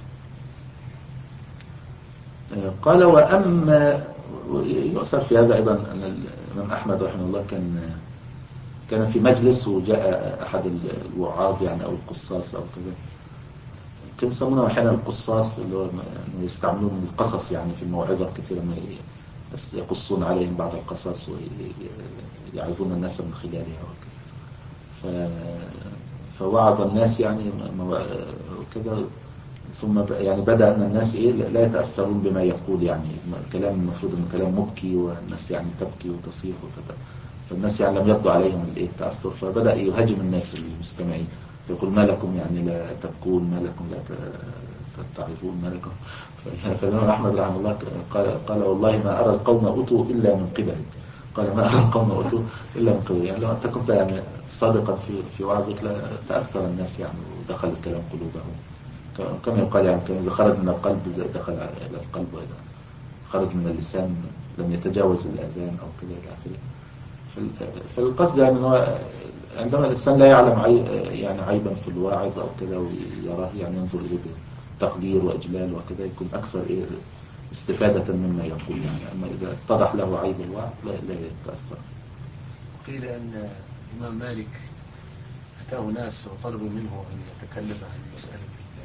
قال وأما يؤثر في هذا أيضا أن الإمام أحمد رحمه الله كان كان في مجلس وجاء أحد الوعاظ يعني أو القصاص أو كذا، كانوا يسمونه أحيانا القصاص اللي هو يستعملون القصص يعني في الموعظة كثيرا ما يقصون عليهم بعض القصص ويعظون الناس من خلالها وكذا. فوعظ الناس يعني وكذا، ثم يعني بدأ أن الناس إيه لا يتأثرون بما يقول، يعني كلام المفروض أنه كلام مبكي والناس يعني تبكي وتصيح وكذا، فالناس يعني لم يبدو عليهم الإيه التأثر، فبدأ يهاجم الناس المستمعين يقول ما لكم يعني لا تبكون، ما لكم لا تتعظون، ما لكم. فالإمام أحمد رحمه الله قال, قال والله ما أرى القوم أتوا إلا من قبلك، قال ما أرى القوم أتوا إلا من قبلك، يعني لو أنت كنت يعني صادقا في في وعظك لا تأثر الناس يعني ودخل الكلام قلوبهم، كما يقال يعني كان إذا خرج من القلب دخل إلى القلب، وإذا خرج من اللسان لم يتجاوز الأذان أو كذا إلى آخره. فالقصد يعني هو عندما الإنسان لا يعلم عي يعني عيبا في الواعظ أو كذا ويراه يعني ينظر إليه بتقدير وإجلال وكذا يكون أكثر إيه استفادة مما يقول يعني. أما إذا اتضح له عيب الواعظ لا, لا يتأثر. قيل أن الإمام مالك أتاه ناس وطلبوا منه أن يتكلم عن مسألة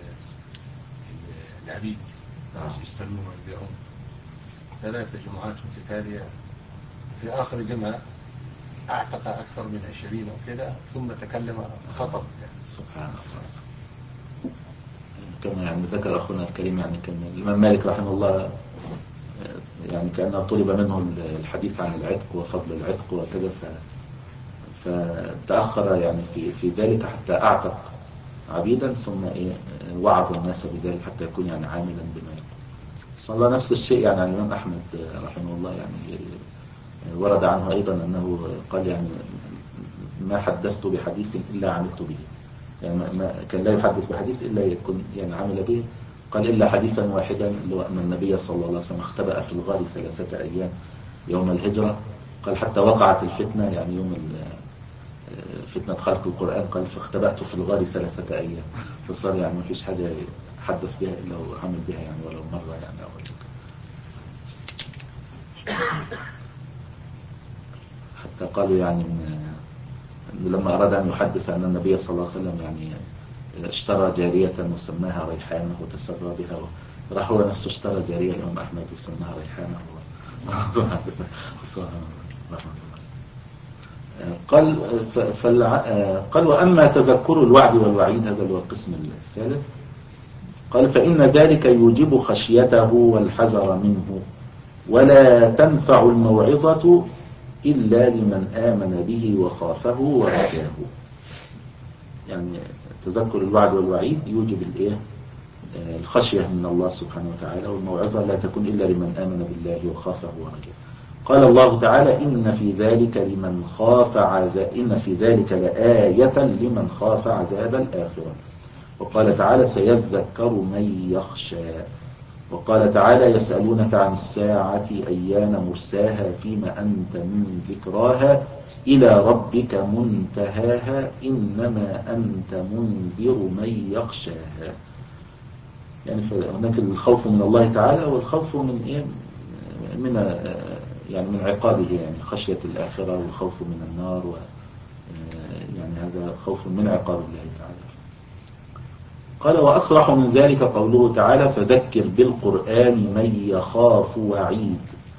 العبيد، الناس يستلمون ويبيعون ثلاث جمعات متتالية، في آخر جمعة أعتق أكثر من عشرين وكذا ثم تكلم خطب يعني. سبحان الله. كما يعني ذكر أخونا الكريم يعني كان الإمام مالك رحمه الله يعني كأنه طلب منه الحديث عن العتق وفضل العتق وكذا، فتأخر يعني في في ذلك حتى أعتق عبيدا، ثم إيه وعظ الناس بذلك حتى يكون يعني عاملا بما يقول. سبحان الله. نفس الشيء يعني عن الإمام أحمد رحمه الله، يعني ورد عنه أيضا أنه قال يعني ما حدثت بحديث إلا عملت به، يعني ما كان لا يحدث بحديث إلا يكون يعني عمل به. قال إلا حديثا واحدا اللي هو أن النبي صلى الله عليه وسلم اختبأ في الغار ثلاثة أيام يوم الهجرة. قال حتى وقعت الفتنة، يعني يوم فتنة خلق القرآن، قال فاختبأت في الغار ثلاثة أيام. فصار يعني ما فيش حاجة حدث بها إلا وعمل بها يعني ولو مرة يعني أول. حتى قالوا يعني إن لما أراد أن يحدث أن النبي صلى الله عليه وسلم يعني اشترى جارية وسماها ريحانة وتسرى بها، راح هو نفسه اشترى جارية الإمام أحمد وسماها ريحانة قال قال وأما تذكر الوعد والوعيد، هذا هو القسم الثالث. قال فإن ذلك يوجب خشيته والحذر منه، ولا تنفع الموعظة إلا لمن آمن به وخافه ورجاه. يعني تذكر الوعد والوعيد يوجب الايه الخشية من الله سبحانه وتعالى، والموعظة لا تكون إلا لمن آمن بالله وخافه ورجاه. قال الله تعالى إن في ذلك لمن خاف عذاب إن في ذلك لآية لمن خاف عذاب الآخرة. وقال تعالى سيذكر من يخشى. وقال تعالى يسألونك عن الساعة أيان مرساها فيما أنت من ذكراها إلى ربك منتهاها إنما أنت منذر من يخشاها. يعني هناك الخوف من الله تعالى والخوف من إيه من يعني من عقابه، يعني خشية الآخرة والخوف من النار، و يعني هذا خوف من عقاب الله تعالى. قال وأصرح من ذلك قوله تعالى فذكر بالقرآن من يخاف وعيد،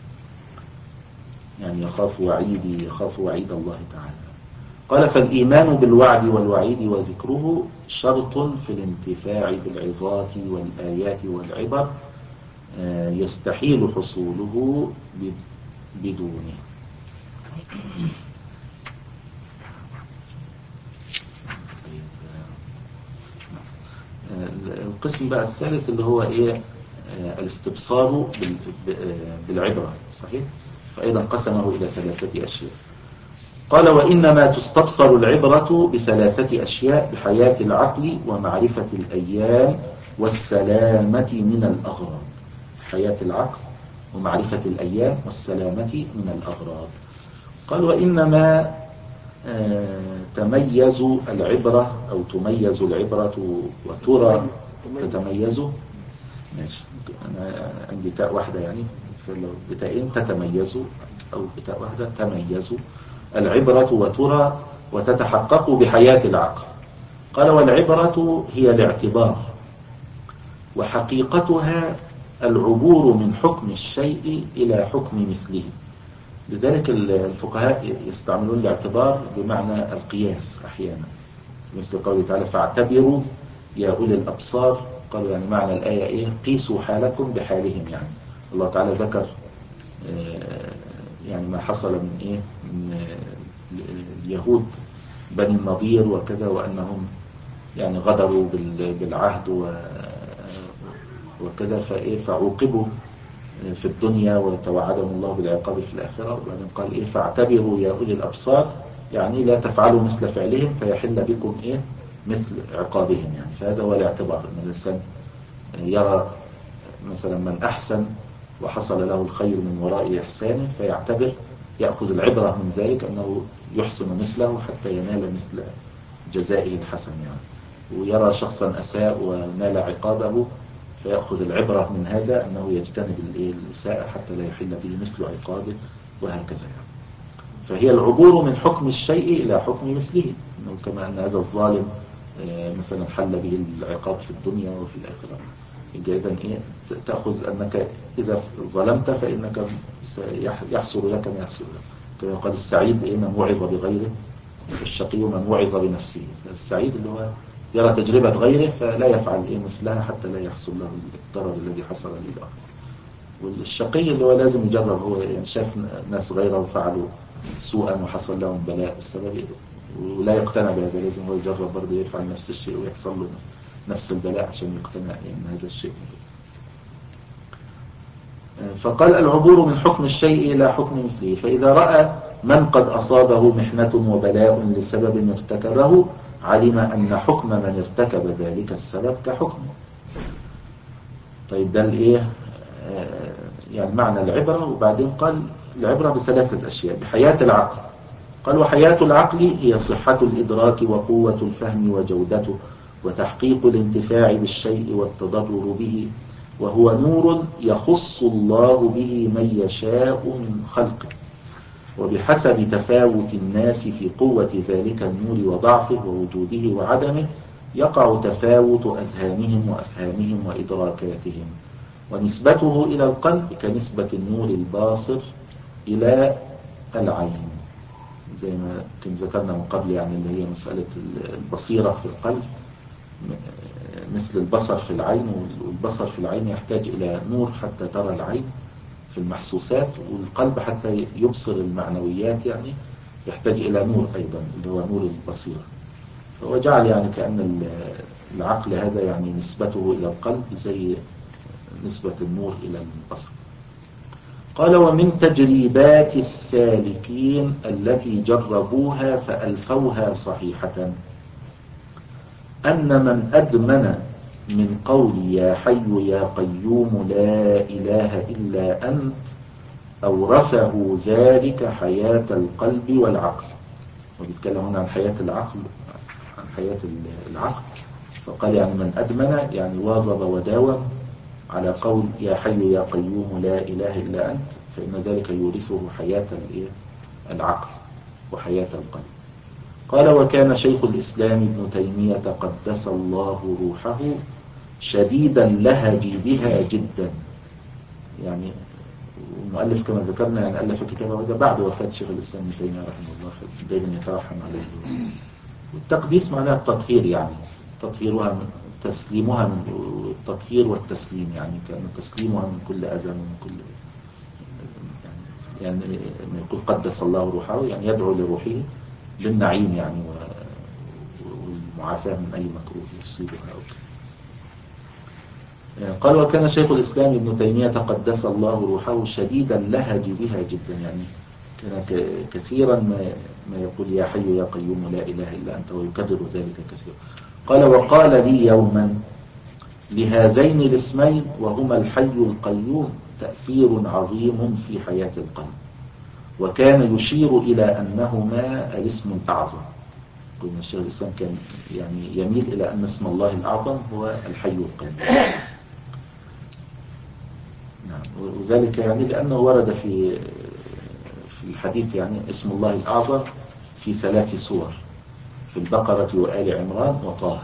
يعني يخاف وعيدي يخاف وعيد الله تعالى. قال فالإيمان بالوعد والوعيد وذكره شرط في الانتفاع بالعظات والآيات والعبر يستحيل حصوله بدونه. القسم بقى الثالث اللي هو ايه الاستبصار بالعبرة، صحيح؟ فأيضا قسمه إلى ثلاثة أشياء. قال وإنما تستبصر العبرة بثلاثة أشياء: بحياة العقل ومعرفة الأيام والسلامة من الأغراض. حياة العقل ومعرفة الأيام والسلامة من الأغراض. قال وإنما تميز العبرة أو تميز العبرة وترى تتميز. ماشي، أنا عندي تاء واحدة يعني، فلو بتاءين تتميز أو بتاء واحدة تميز العبرة وترى وتتحقق بحياة العقل. قال والعبرة هي الاعتبار، وحقيقتها العبور من حكم الشيء إلى حكم مثله. لذلك الفقهاء يستعملون الاعتبار بمعنى القياس أحيانا، مثل قوله تعالى فاعتبروا يا أولي الأبصار. قالوا يعني معنى الآية إيه؟ قيسوا حالكم بحالهم. يعني الله تعالى ذكر يعني ما حصل من إيه من اليهود بني النضير وكذا، وأنهم يعني غدروا بالعهد وكذا، فإيه فعوقبوا في الدنيا وتوعدهم الله بالعقاب في الآخرة. وبعدين قال إيه فاعتبروا يا أولي الأبصار، يعني لا تفعلوا مثل فعلهم فيحل بكم إيه مثل عقابهم. يعني فهذا هو الاعتبار، أن الإنسان يرى مثلا من أحسن وحصل له الخير من وراء إحسانه فيعتبر، يأخذ العبرة من ذلك أنه يحسن مثله حتى ينال مثل جزائه الحسن. يعني ويرى شخصا أساء ونال عقابه فيأخذ العبرة من هذا أنه يجتنب الإساءة حتى لا يحل به مثل عقابه، وهكذا. يعني فهي العبور من حكم الشيء إلى حكم مثله، إنه كما أن هذا الظالم مثلا حل به العقاب في الدنيا وفي الآخرة. إذن إيه تأخذ أنك إذا ظلمت فإنك يحصل لك ما يحصل لك. كما قال السعيد إيه من وعظ بغيره، والشقي من وعظ بنفسه. السعيد اللي هو يرى تجربة غيره فلا يفعل إيه مثلها حتى لا يحصل له الضرر الذي حصل للآخر. والشقي اللي هو لازم يجرب، هو يعني شاف ناس غيره فعلوا سوءا وحصل لهم بلاء بسبب، ولا يقتنع بهذا، لازم هو يجرب برضه يفعل نفس الشيء ويحصل له نفس البلاء عشان يقتنع ان هذا الشيء. فقال العبور من حكم الشيء إلى حكم مثله، فإذا رأى من قد أصابه محنة وبلاء لسبب ارتكبه علم أن حكم من ارتكب ذلك السبب كحكمه. طيب ده الإيه يعني معنى العبرة. وبعدين قال العبرة بثلاثة أشياء: بحياة العقل، قال وحياة العقل هي صحة الإدراك وقوة الفهم وجودته وتحقيق الانتفاع بالشيء والتضرر به، وهو نور يخص الله به من يشاء من خلقه، وبحسب تفاوت الناس في قوة ذلك النور وضعفه ووجوده وعدمه يقع تفاوت أذهانهم وأفهامهم وإدراكاتهم، ونسبته إلى القلب كنسبة النور الباصر إلى العين، زي ما كنت ذكرنا من قبل، يعني اللي هي مسألة البصيرة في القلب مثل البصر في العين، والبصر في العين يحتاج إلى نور حتى ترى العين في المحسوسات، والقلب حتى يبصر المعنويات يعني يحتاج إلى نور أيضا اللي هو نور البصيرة. فهو جعل يعني كأن العقل هذا يعني نسبته إلى القلب زي نسبة النور إلى البصر. قال ومن تجريبات السالكين التي جربوها فألفوها صحيحة أن من أدمن من قول يا حي يا قيوم لا إله إلا أنت أورثه ذلك حياة القلب والعقل. وبيتكلم هنا عن حياة العقل، عن حياة العقل. فقال يعني من أدمن يعني واظب وداوم على قول يا حي يا قيوم لا إله إلا أنت، فإن ذلك يورثه حياة العقل وحياة القلب. قال وكان شيخ الإسلام ابن تيمية قدس الله روحه شديد اللهج بها جدا، يعني المؤلف كما ذكرنا يعني ألف كتابه هذا بعد وفاة شيخ الإسلام ابن تيمية رحمه الله، دائما يترحم عليه. والتقديس معناه التطهير، يعني تطهيرها من تسليمها من التطهير والتسليم، يعني كأنه تسليمها من كل أذى ومن كل يعني, يعني ما يقول قدس الله روحه يعني يدعو لروحه للنعيم يعني والمعافاة من أي مكروه يصيبها. قال وكان شيخ الإسلام ابن تيمية قدس الله روحه شديد اللهج بها جدا، يعني كان كثيرا ما ما يقول يا حي يا قيوم لا إله إلا أنت ويكرر ذلك كثيرا. قال وقال لي يوما لهذين الاسمين وهما الحي القيوم تأثير عظيم في حياة القلب، وكان يشير إلى أنهما الاسم الأعظم. قلنا الشيخ الإسلام كان يعني يميل إلى أن اسم الله الأعظم هو الحي القيوم. نعم، وذلك يعني لأنه ورد في في الحديث يعني اسم الله الأعظم في ثلاث سور، في البقرة وآل عمران وطه،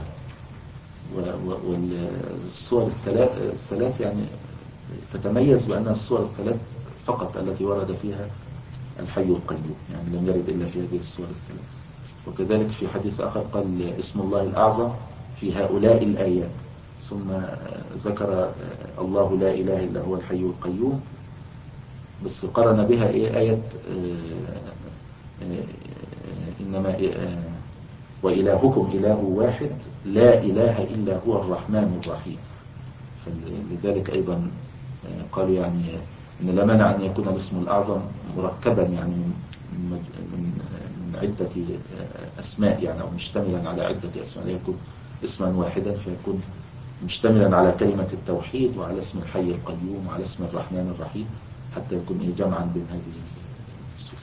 والسور الثلاث الثلاث يعني تتميز بأنها السور الثلاث فقط التي ورد فيها الحي القيوم، يعني لم يرد إلا في هذه السور الثلاث. وكذلك في حديث آخر قال اسم الله الأعظم في هؤلاء الآيات، ثم ذكر الله لا إله إلا هو الحي القيوم، بس قرن بها إيه آية إنما وإلهكم إله واحد لا إله إلا هو الرحمن الرحيم. فلذلك أيضا قالوا يعني إن لا مانع أن يكون الاسم الأعظم مركبا يعني من من من عدة أسماء يعني، أو مشتملا على عدة أسماء، لا يكون اسما واحدا، فيكون مشتملا على كلمة التوحيد وعلى اسم الحي القيوم وعلى اسم الرحمن الرحيم، حتى يكون إيه جمعا بين هذه النصوص.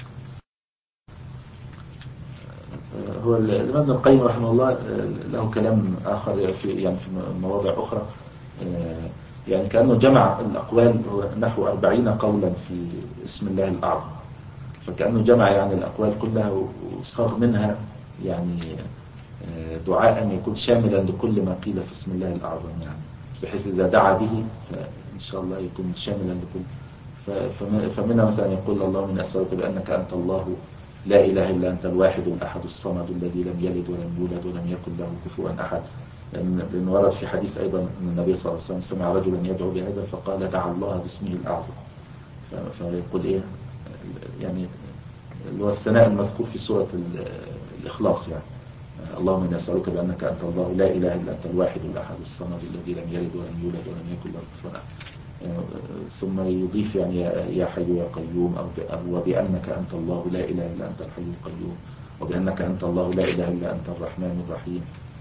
هو الإمام ابن القيم رحمه الله له كلام آخر في يعني في مواضع أخرى، يعني كأنه جمع الأقوال نحو أربعين قولا في اسم الله الأعظم، فكأنه جمع يعني الأقوال كلها وصاغ منها يعني دعاء يكون شاملا لكل ما قيل في اسم الله الأعظم، يعني بحيث إذا دعا به فإن شاء الله يكون شاملا لكل. فمنها مثلا يقول اللهم أسألك بأنك أنت الله لا إله إلا أنت الواحد الأحد الصمد الذي لم يلد ولم يولد ولم يكن له كفوا أحد، لأن ورد في حديث أيضا أن النبي صلى الله عليه وسلم سمع رجلا يدعو بهذا فقال دعا الله باسمه الأعظم، فيقول إيه يعني اللي هو الثناء المذكور في سورة الإخلاص يعني. اللهم إني أسألك بأنك أنت الله لا إله إلا أنت الواحد الأحد الصمد الذي لم يلد ولم يولد ولم يكن له كفوا أحد. ثم يضيف يعني يا حي يا قيوم أو وبأنك أنت الله لا إله إلا أنت الحي القيوم وبأنك أنت الله لا إله إلا أنت الرحمن الرحيم.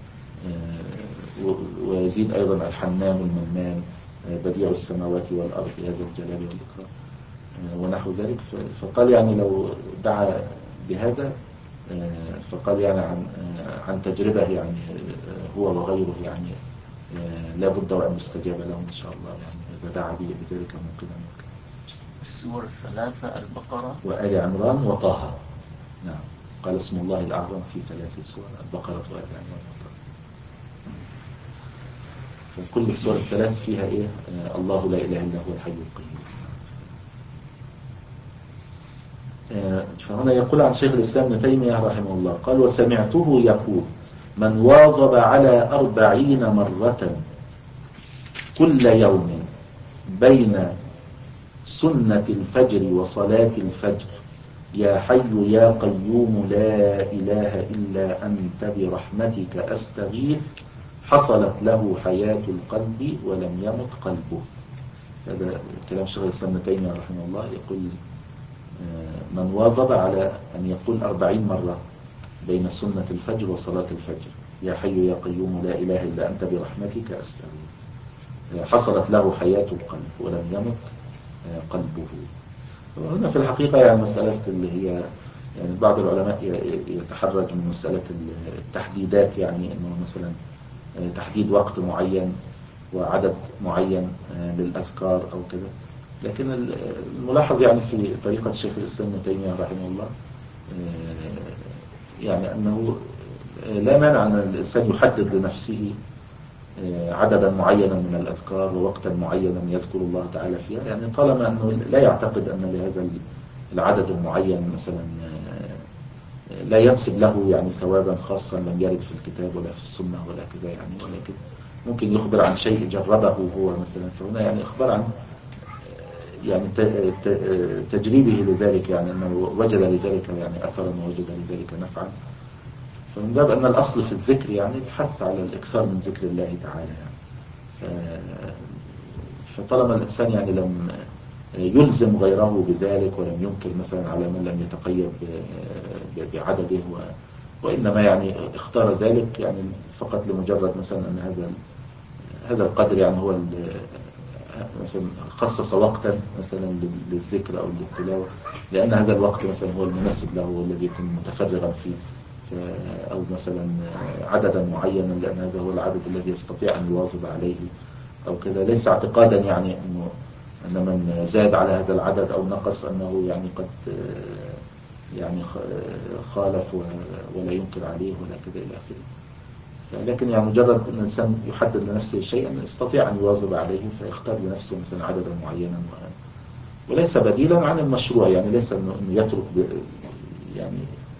ويزيد أيضا الحنان المنان بديع السماوات والأرض يا ذا الجلال والإكرام ونحو ذلك. فقال يعني لو دعا بهذا فقال يعني عن عن تجربة يعني هو وغيره يعني لا بد وأن يستجاب له إن شاء الله يعني إذا دعا بذلك موقنا. السور الثلاثة البقرة وآل عمران وطه. نعم قال اسم الله الأعظم في ثلاث سور البقرة وآل عمران وطه. فكل السور الثلاث فيها إيه الله لا إله إلا هو الحي القيوم. فهنا يقول عن شيخ الإسلام ابن تيمية رحمه الله قال وسمعته يقول من واظب على أربعين مرة كل يوم بين سنة الفجر وصلاة الفجر يا حي يا قيوم لا إله إلا أنت برحمتك أستغيث حصلت له حياة القلب ولم يمت قلبه. هذا كلام شيخ الإسلام ابن تيمية رحمه الله. يقول من واظب على أن يقول أربعين مرة بين سنة الفجر وصلاة الفجر يا حي يا قيوم لا إله إلا أنت برحمتك أستغيث حصلت له حياة القلب ولم يمت قلبه. وهنا في الحقيقة يعني مسألة اللي هي يعني بعض العلماء يتحرج من مسألة التحديدات يعني أنه مثلا تحديد وقت معين وعدد معين للأذكار أو كذا. لكن الملاحظ يعني في طريقة شيخ الإسلام ابن تيمية رحمه الله يعني أنه لا مانع أن الإنسان يحدد لنفسه عددا معينا من الأذكار ووقتا معينا يذكر الله تعالى فيها يعني طالما أنه لا يعتقد أن لهذا العدد المعين مثلا لا ينسب له يعني ثوابا خاصا لم يرد في الكتاب ولا في السنة ولا كذا يعني. ولكن ممكن يخبر عن شيء جربه هو مثلا فهنا يعني إخبار عن يعني تجريبه لذلك يعني أنه وجد لذلك يعني أثرا ووجد لذلك نفعا. فمن باب أن الأصل في الذكر يعني الحث على الإكثار من ذكر الله تعالى يعني. فطالما الإنسان يعني لم يلزم غيره بذلك ولم ينكر مثلا على من لم يتقيد بعدده وإنما يعني اختار ذلك يعني فقط لمجرد مثلا أن هذا هذا القدر يعني هو مثلا خصص وقتا مثلا للذكر أو للتلاوة لأن هذا الوقت مثلا هو المناسب له والذي يكون متفرغا فيه أو مثلا عددا معينا لأن هذا هو العدد الذي يستطيع أن يواظب عليه أو كذا. ليس اعتقادا يعني أنه أن من زاد على هذا العدد أو نقص أنه يعني قد يعني خالف ولا ينكر عليه ولا كذا إلى آخره. لكن يعني مجرد أن الإنسان يحدد لنفسه شيئا يستطيع أن يواظب عليه فيختار لنفسه مثلا عددا معينا وليس بديلا عن المشروع يعني ليس أنه يترك يعني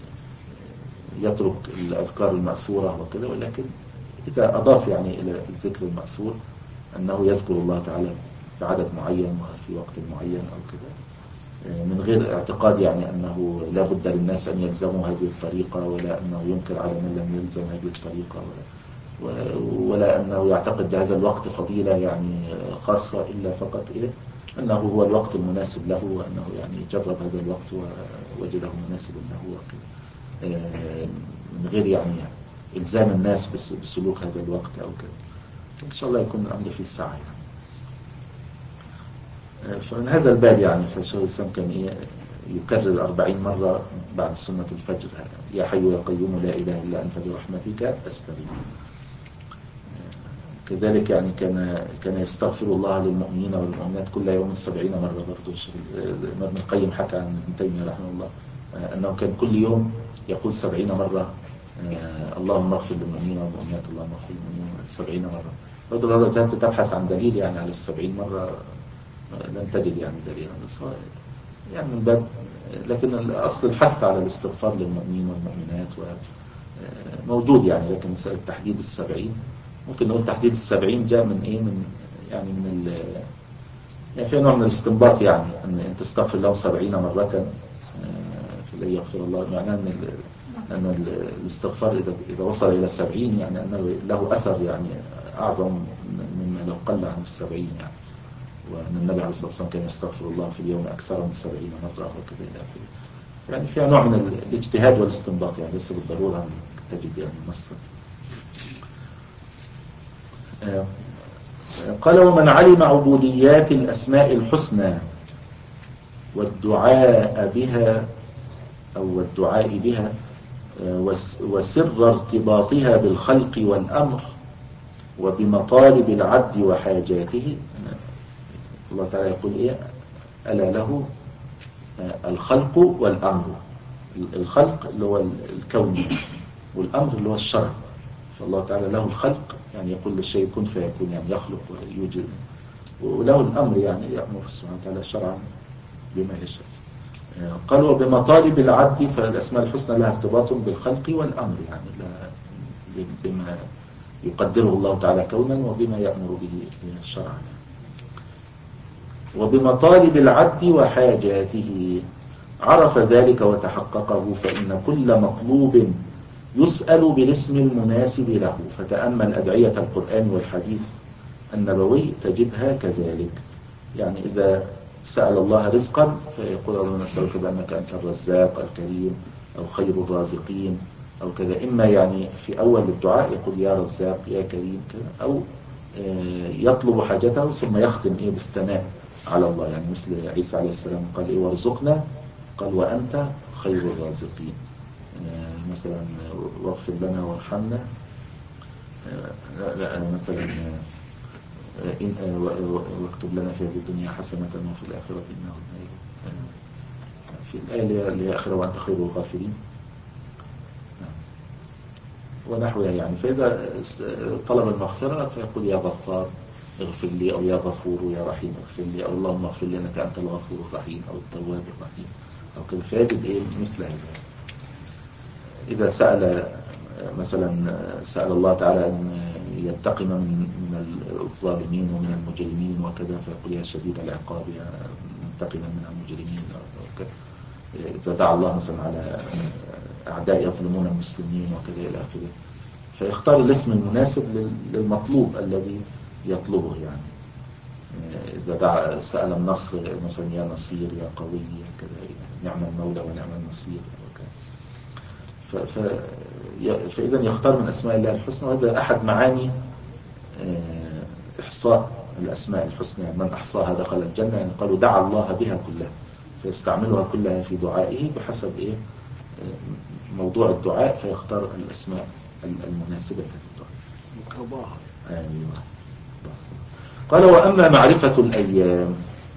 يترك الأذكار المأثورة وكذا. ولكن إذا أضاف يعني إلى الذكر المأثور أنه يذكر الله تعالى بعدد معين وفي وقت معين أو كذا من غير اعتقاد يعني أنه لا بد للناس أن يلزموا هذه الطريقة ولا أنه ينكر على من لم يلزم هذه الطريقة ولا, ولا أنه يعتقد هذا الوقت فضيلة يعني خاصة إلا فقط إيه أنه هو الوقت المناسب له وأنه يعني جرب هذا الوقت ووجده مناسبا له وكذا من غير يعني إلزام الناس بسلوك هذا الوقت أو كذا. إن شاء الله يكون الأمر فيه سعي يعني. فمن هذا الباب يعني فالشيخ الإسلام كان إيه يكرر أربعين مرة بعد سنة الفجر يا حي يا قيوم لا إله إلا أنت برحمتك أستغيث. كذلك يعني كان كان يستغفر الله للمؤمنين والمؤمنات كل يوم سبعين مرة. برضه ابن القيم حكى عن ابن تيمية رحمه الله أنه كان كل يوم يقول سبعين مرة اللهم اغفر للمؤمنين والمؤمنات اللهم اغفر للمؤمنين سبعين مرة. برضه لو ذهبت تبحث عن دليل يعني على السبعين مرة لن تجد يعني دليلا بس يعني من باب. لكن الأصل الحث على الاستغفار للمؤمنين والمؤمنات موجود يعني. لكن مسألة تحديد السبعين ممكن نقول تحديد السبعين جاء من إيه من يعني من ال يعني في نوع من الاستنباط يعني أن تستغفر له سبعين مرة لن يغفر الله، معناه أن أن الاستغفار إذا إذا وصل إلى سبعين يعني أنه له أثر يعني أعظم مما لو قل عن السبعين يعني. وأن النبي عليه الصلاة والسلام كان يستغفر الله في اليوم أكثر من سبعين مرة وكذا إلى آخره. يعني فيها نوع من الاجتهاد والاستنباط، يعني ليس بالضرورة أن تجد يعني نصا. قال ومن علم عبوديات الأسماء الحسنى والدعاء بها أو الدعاء بها وسر ارتباطها بالخلق والأمر وبمطالب العبد وحاجاته. الله تعالى يقول إيه؟ ألا له الخلق والأمر. الخلق اللي هو الكون، والأمر اللي هو الشرع. فالله تعالى له الخلق يعني يقول للشيء كن فيكون، يعني يخلق ويوجد، وله الأمر يعني يأمر سبحانه وتعالى شرعا بما يشاء. قال وبمطالب العبد، فالأسماء الحسنى لها ارتباط بالخلق والأمر، يعني بما يقدره الله تعالى كونا وبما يأمر به شرعا. وبمطالب العبد وحاجاته عرف ذلك وتحققه، فإن كل مطلوب يسأل بالاسم المناسب له. فتأمل أدعية القرآن والحديث النبوي تجدها كذلك. يعني إذا سأل الله رزقا فيقول اللهم نسألك بأنك أنت الرزاق الكريم أو خير الرازقين أو كذا. إما يعني في أول الدعاء يقول يا رزاق يا كريم كذا، أو يطلب حاجته ثم يختم إيه بالثناء على الله. يعني مثل عيسى عليه السلام قال إيه وارزقنا، قال وأنت خير الرازقين. مثلا واغفر لنا وارحمنا، لا, لا مثلا إن واكتب لنا في هذه الدنيا حسنة وفي الآخرة إنه في الآية اللي هي آخرة وأنت خير الغافرين ونحوها. يعني فإذا طلب المغفرة فيقول يا غفار اغفر لي، أو يا غفور يا رحيم اغفر لي، أو اللهم اغفر لي إنك أنت الغفور الرحيم أو التواب الرحيم أو كذا. فيجد إيه مثل هذا. إذا سأل مثلا سأل الله تعالى أن ينتقم من من الظالمين ومن المجرمين وكذا، فيقول يا شديد العقاب يا منتقما من المجرمين وكذا. إذا دعا الله مثلا على أعداء يظلمون المسلمين وكذا إلى آخره، فيختار الاسم المناسب للمطلوب الذي يطلبه. يعني إذا دعا سأل النصر مثلا يا نصير يا قوي كذا، نعم المولى ونعم النصير وكذا. ف... فإذا يختار من أسماء الله الحسنى، وهذا أحد معاني إحصاء الأسماء الحسنى. من أحصاها دخل الجنة. يعني قالوا دعا الله بها كلها، فيستعملها كلها في دعائه بحسب إيه موضوع الدعاء، فيختار الأسماء المناسبة للدعاء. أيوة. قال وأما معرفة الأيام،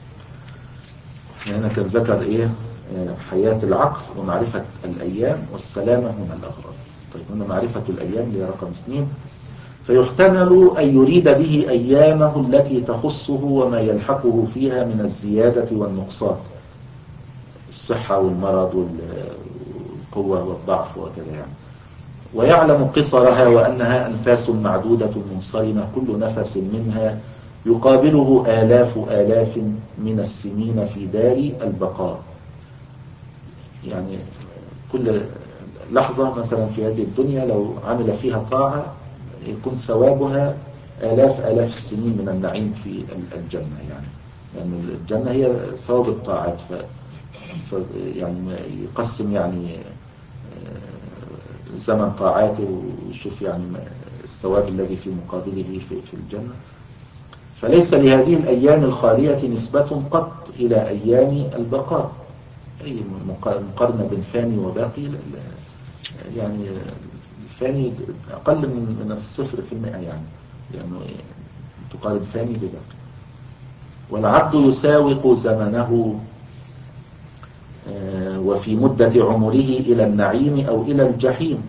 هنا كان ذكر إيه حياة العقل ومعرفة الأيام والسلامة من الأغراض. طيب هنا معرفة الأيام اللي رقم اثنين، فيحتمل أن يريد به أيامه التي تخصه وما يلحقه فيها من الزيادة والنقصان، الصحة والمرض والقوة والضعف وكذا يعني. ويعلم قصرها وأنها أنفاس معدودة منصرمة، كل نفس منها يقابله آلاف آلاف من السنين في دار البقاء. يعني كل لحظة مثلا في هذه الدنيا لو عمل فيها طاعة يكون ثوابها آلاف آلاف السنين من النعيم في الجنة. يعني يعني الجنة هي ثواب الطاعات. ف... ف يعني يقسم يعني زمن طاعاته ويشوف يعني الثواب الذي في مقابله في, في الجنة. فليس لهذه الأيام الخالية نسبة قط إلى أيام البقاء. أي مقارنة بين فاني وباقي يعني الفاني أقل من من الصفر في المئة، يعني لأنه يعني تقارن فاني بباقي. والعبد يساوق زمنه وفي مدة عمره إلى النعيم أو إلى الجحيم،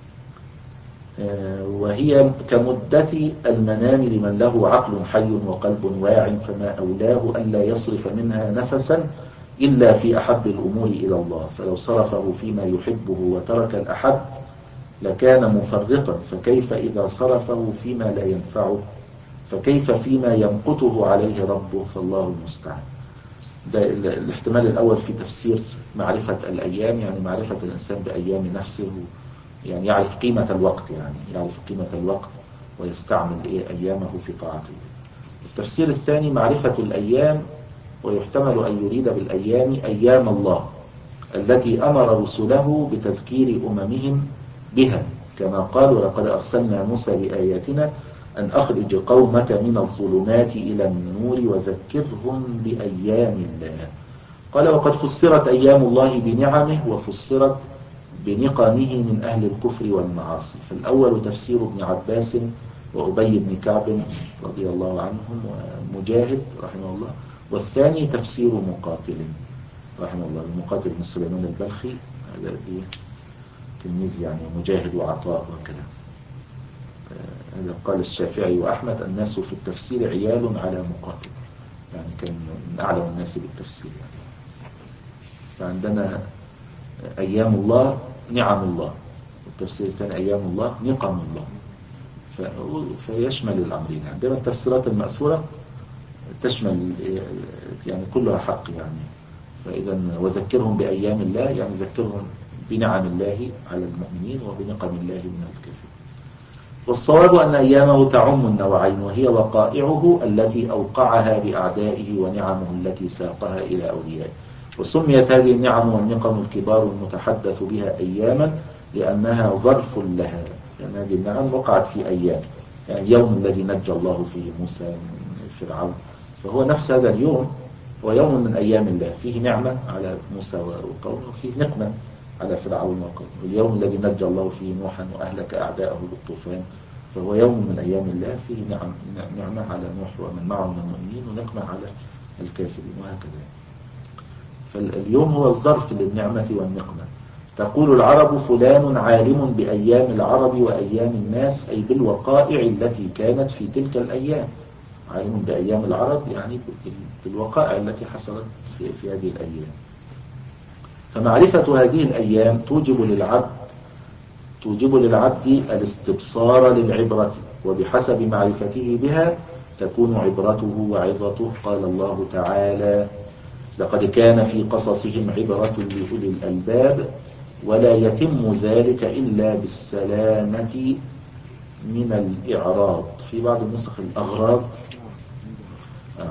وهي كمدة المنام لمن له عقل حي وقلب واع، فما أولاه ألا يصرف منها نفسا إلا في أحب الأمور إلى الله. فلو صرفه فيما يحبه وترك الأحب لكان مفرطا، فكيف إذا صرفه فيما لا ينفعه؟ فكيف فيما يمقته عليه ربه؟ فالله المستعان. ده الاحتمال الأول في تفسير معرفة الأيام، يعني معرفة الإنسان بأيام نفسه، يعني يعرف قيمة الوقت، يعني يعرف قيمة الوقت ويستعمل إيه أيامه في طاعته. التفسير الثاني معرفة الأيام، ويحتمل أن يريد بالأيام أيام الله التي أمر رسله بتذكير أممهم بها، كما قال ولقد أرسلنا موسى بآياتنا أن أخرج قومك من الظلمات إلى النور وذكرهم بأيام الله. قال وقد فسرت أيام الله بنعمه وفسرت بنقمه من أهل الكفر والمعاصي. فالأول تفسير ابن عباس وأبي بن كعب رضي الله عنهم ومجاهد رحمه الله، والثاني تفسير مقاتل رحمه الله، المقاتل بن سليمان البلخي، هذا تلميذ يعني مجاهد وعطاء وكذا. هذا قال الشافعي وأحمد الناس في التفسير عيال على مقاتل، يعني كان من أعلم الناس بالتفسير يعني. فعندنا أيام الله نعم الله، والتفسير الثاني أيام الله نقم الله، فيشمل الأمرين. عندنا التفسيرات المأثورة تشمل يعني كلها حق يعني. فإذا وذكرهم بأيام الله يعني ذكرهم بنعم الله على المؤمنين وبنقم الله من الكافرين. والصواب أن أيامه تعم النوعين، وهي وقائعه التي أوقعها بأعدائه ونعمه التي ساقها إلى أوليائه. وسميت هذه النعم والنقم الكبار المتحدث بها أياما لأنها ظرف لها، لأن هذه النعم وقعت في أيام، يعني اليوم الذي نجى الله فيه موسى من فرعون، فهو نفس هذا اليوم هو يوم من أيام الله، فيه نعمة على موسى وقومه، وفيه نقمة على فرعون وقومه. اليوم الذي نجى الله فيه نوحا وأهلك أعداءه بالطوفان، فهو يوم من أيام الله فيه نعم نعمة على نوح ومن معه من المؤمنين، ونقمة على الكافرين، وهكذا. فاليوم هو الظرف للنعمة والنقمة. تقول العرب فلان عالم بأيام العرب وأيام الناس، أي بالوقائع التي كانت في تلك الأيام. عالم بأيام العرب يعني بالوقائع التي حصلت في, في هذه الأيام. فمعرفة هذه الأيام توجب للعبد توجب للعبد الاستبصار للعبرة، وبحسب معرفته بها تكون عبرته وعظته. قال الله تعالى لقد كان في قصصهم عبرة لأولي الألباب ولا يتم ذلك إلا بالسلامة من الإعراض. في بعض النسخ الأغراض، آه.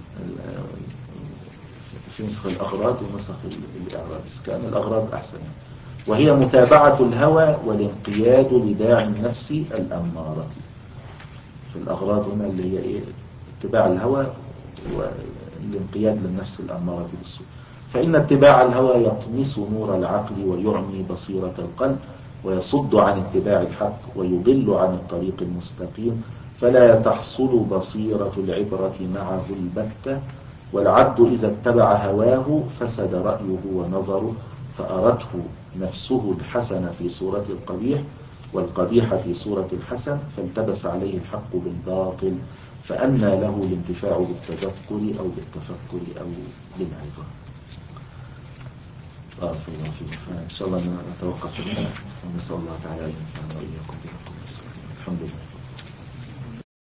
في نسخ الأغراض ونسخ الإعراض، بس كان الأغراض أحسن. وهي متابعة الهوى والانقياد لداعي النفس الأمارة. في الأغراض هنا اللي هي إيه؟ اتباع الهوى والانقياد للنفس الأمارة بالسوء. فإن اتباع الهوى يطمس نور العقل ويعمي بصيرة القلب ويصد عن اتباع الحق ويضل عن الطريق المستقيم، فلا تحصل بصيرة العبرة معه البتة. والعبد إذا اتبع هواه فسد رأيه ونظره، فأرته نفسه الحسن في صورة القبيح والقبيح في صورة الحسن، فالتبس عليه الحق بالباطل، فأنى له الانتفاع بالتذكر أو بالتفكر أو بالعظة. بارك الله فيكم. فإن شاء الله نتوقف هنا ونسأل الله تعالى أن ينفعنا وإياكم بما قلنا. الحمد لله.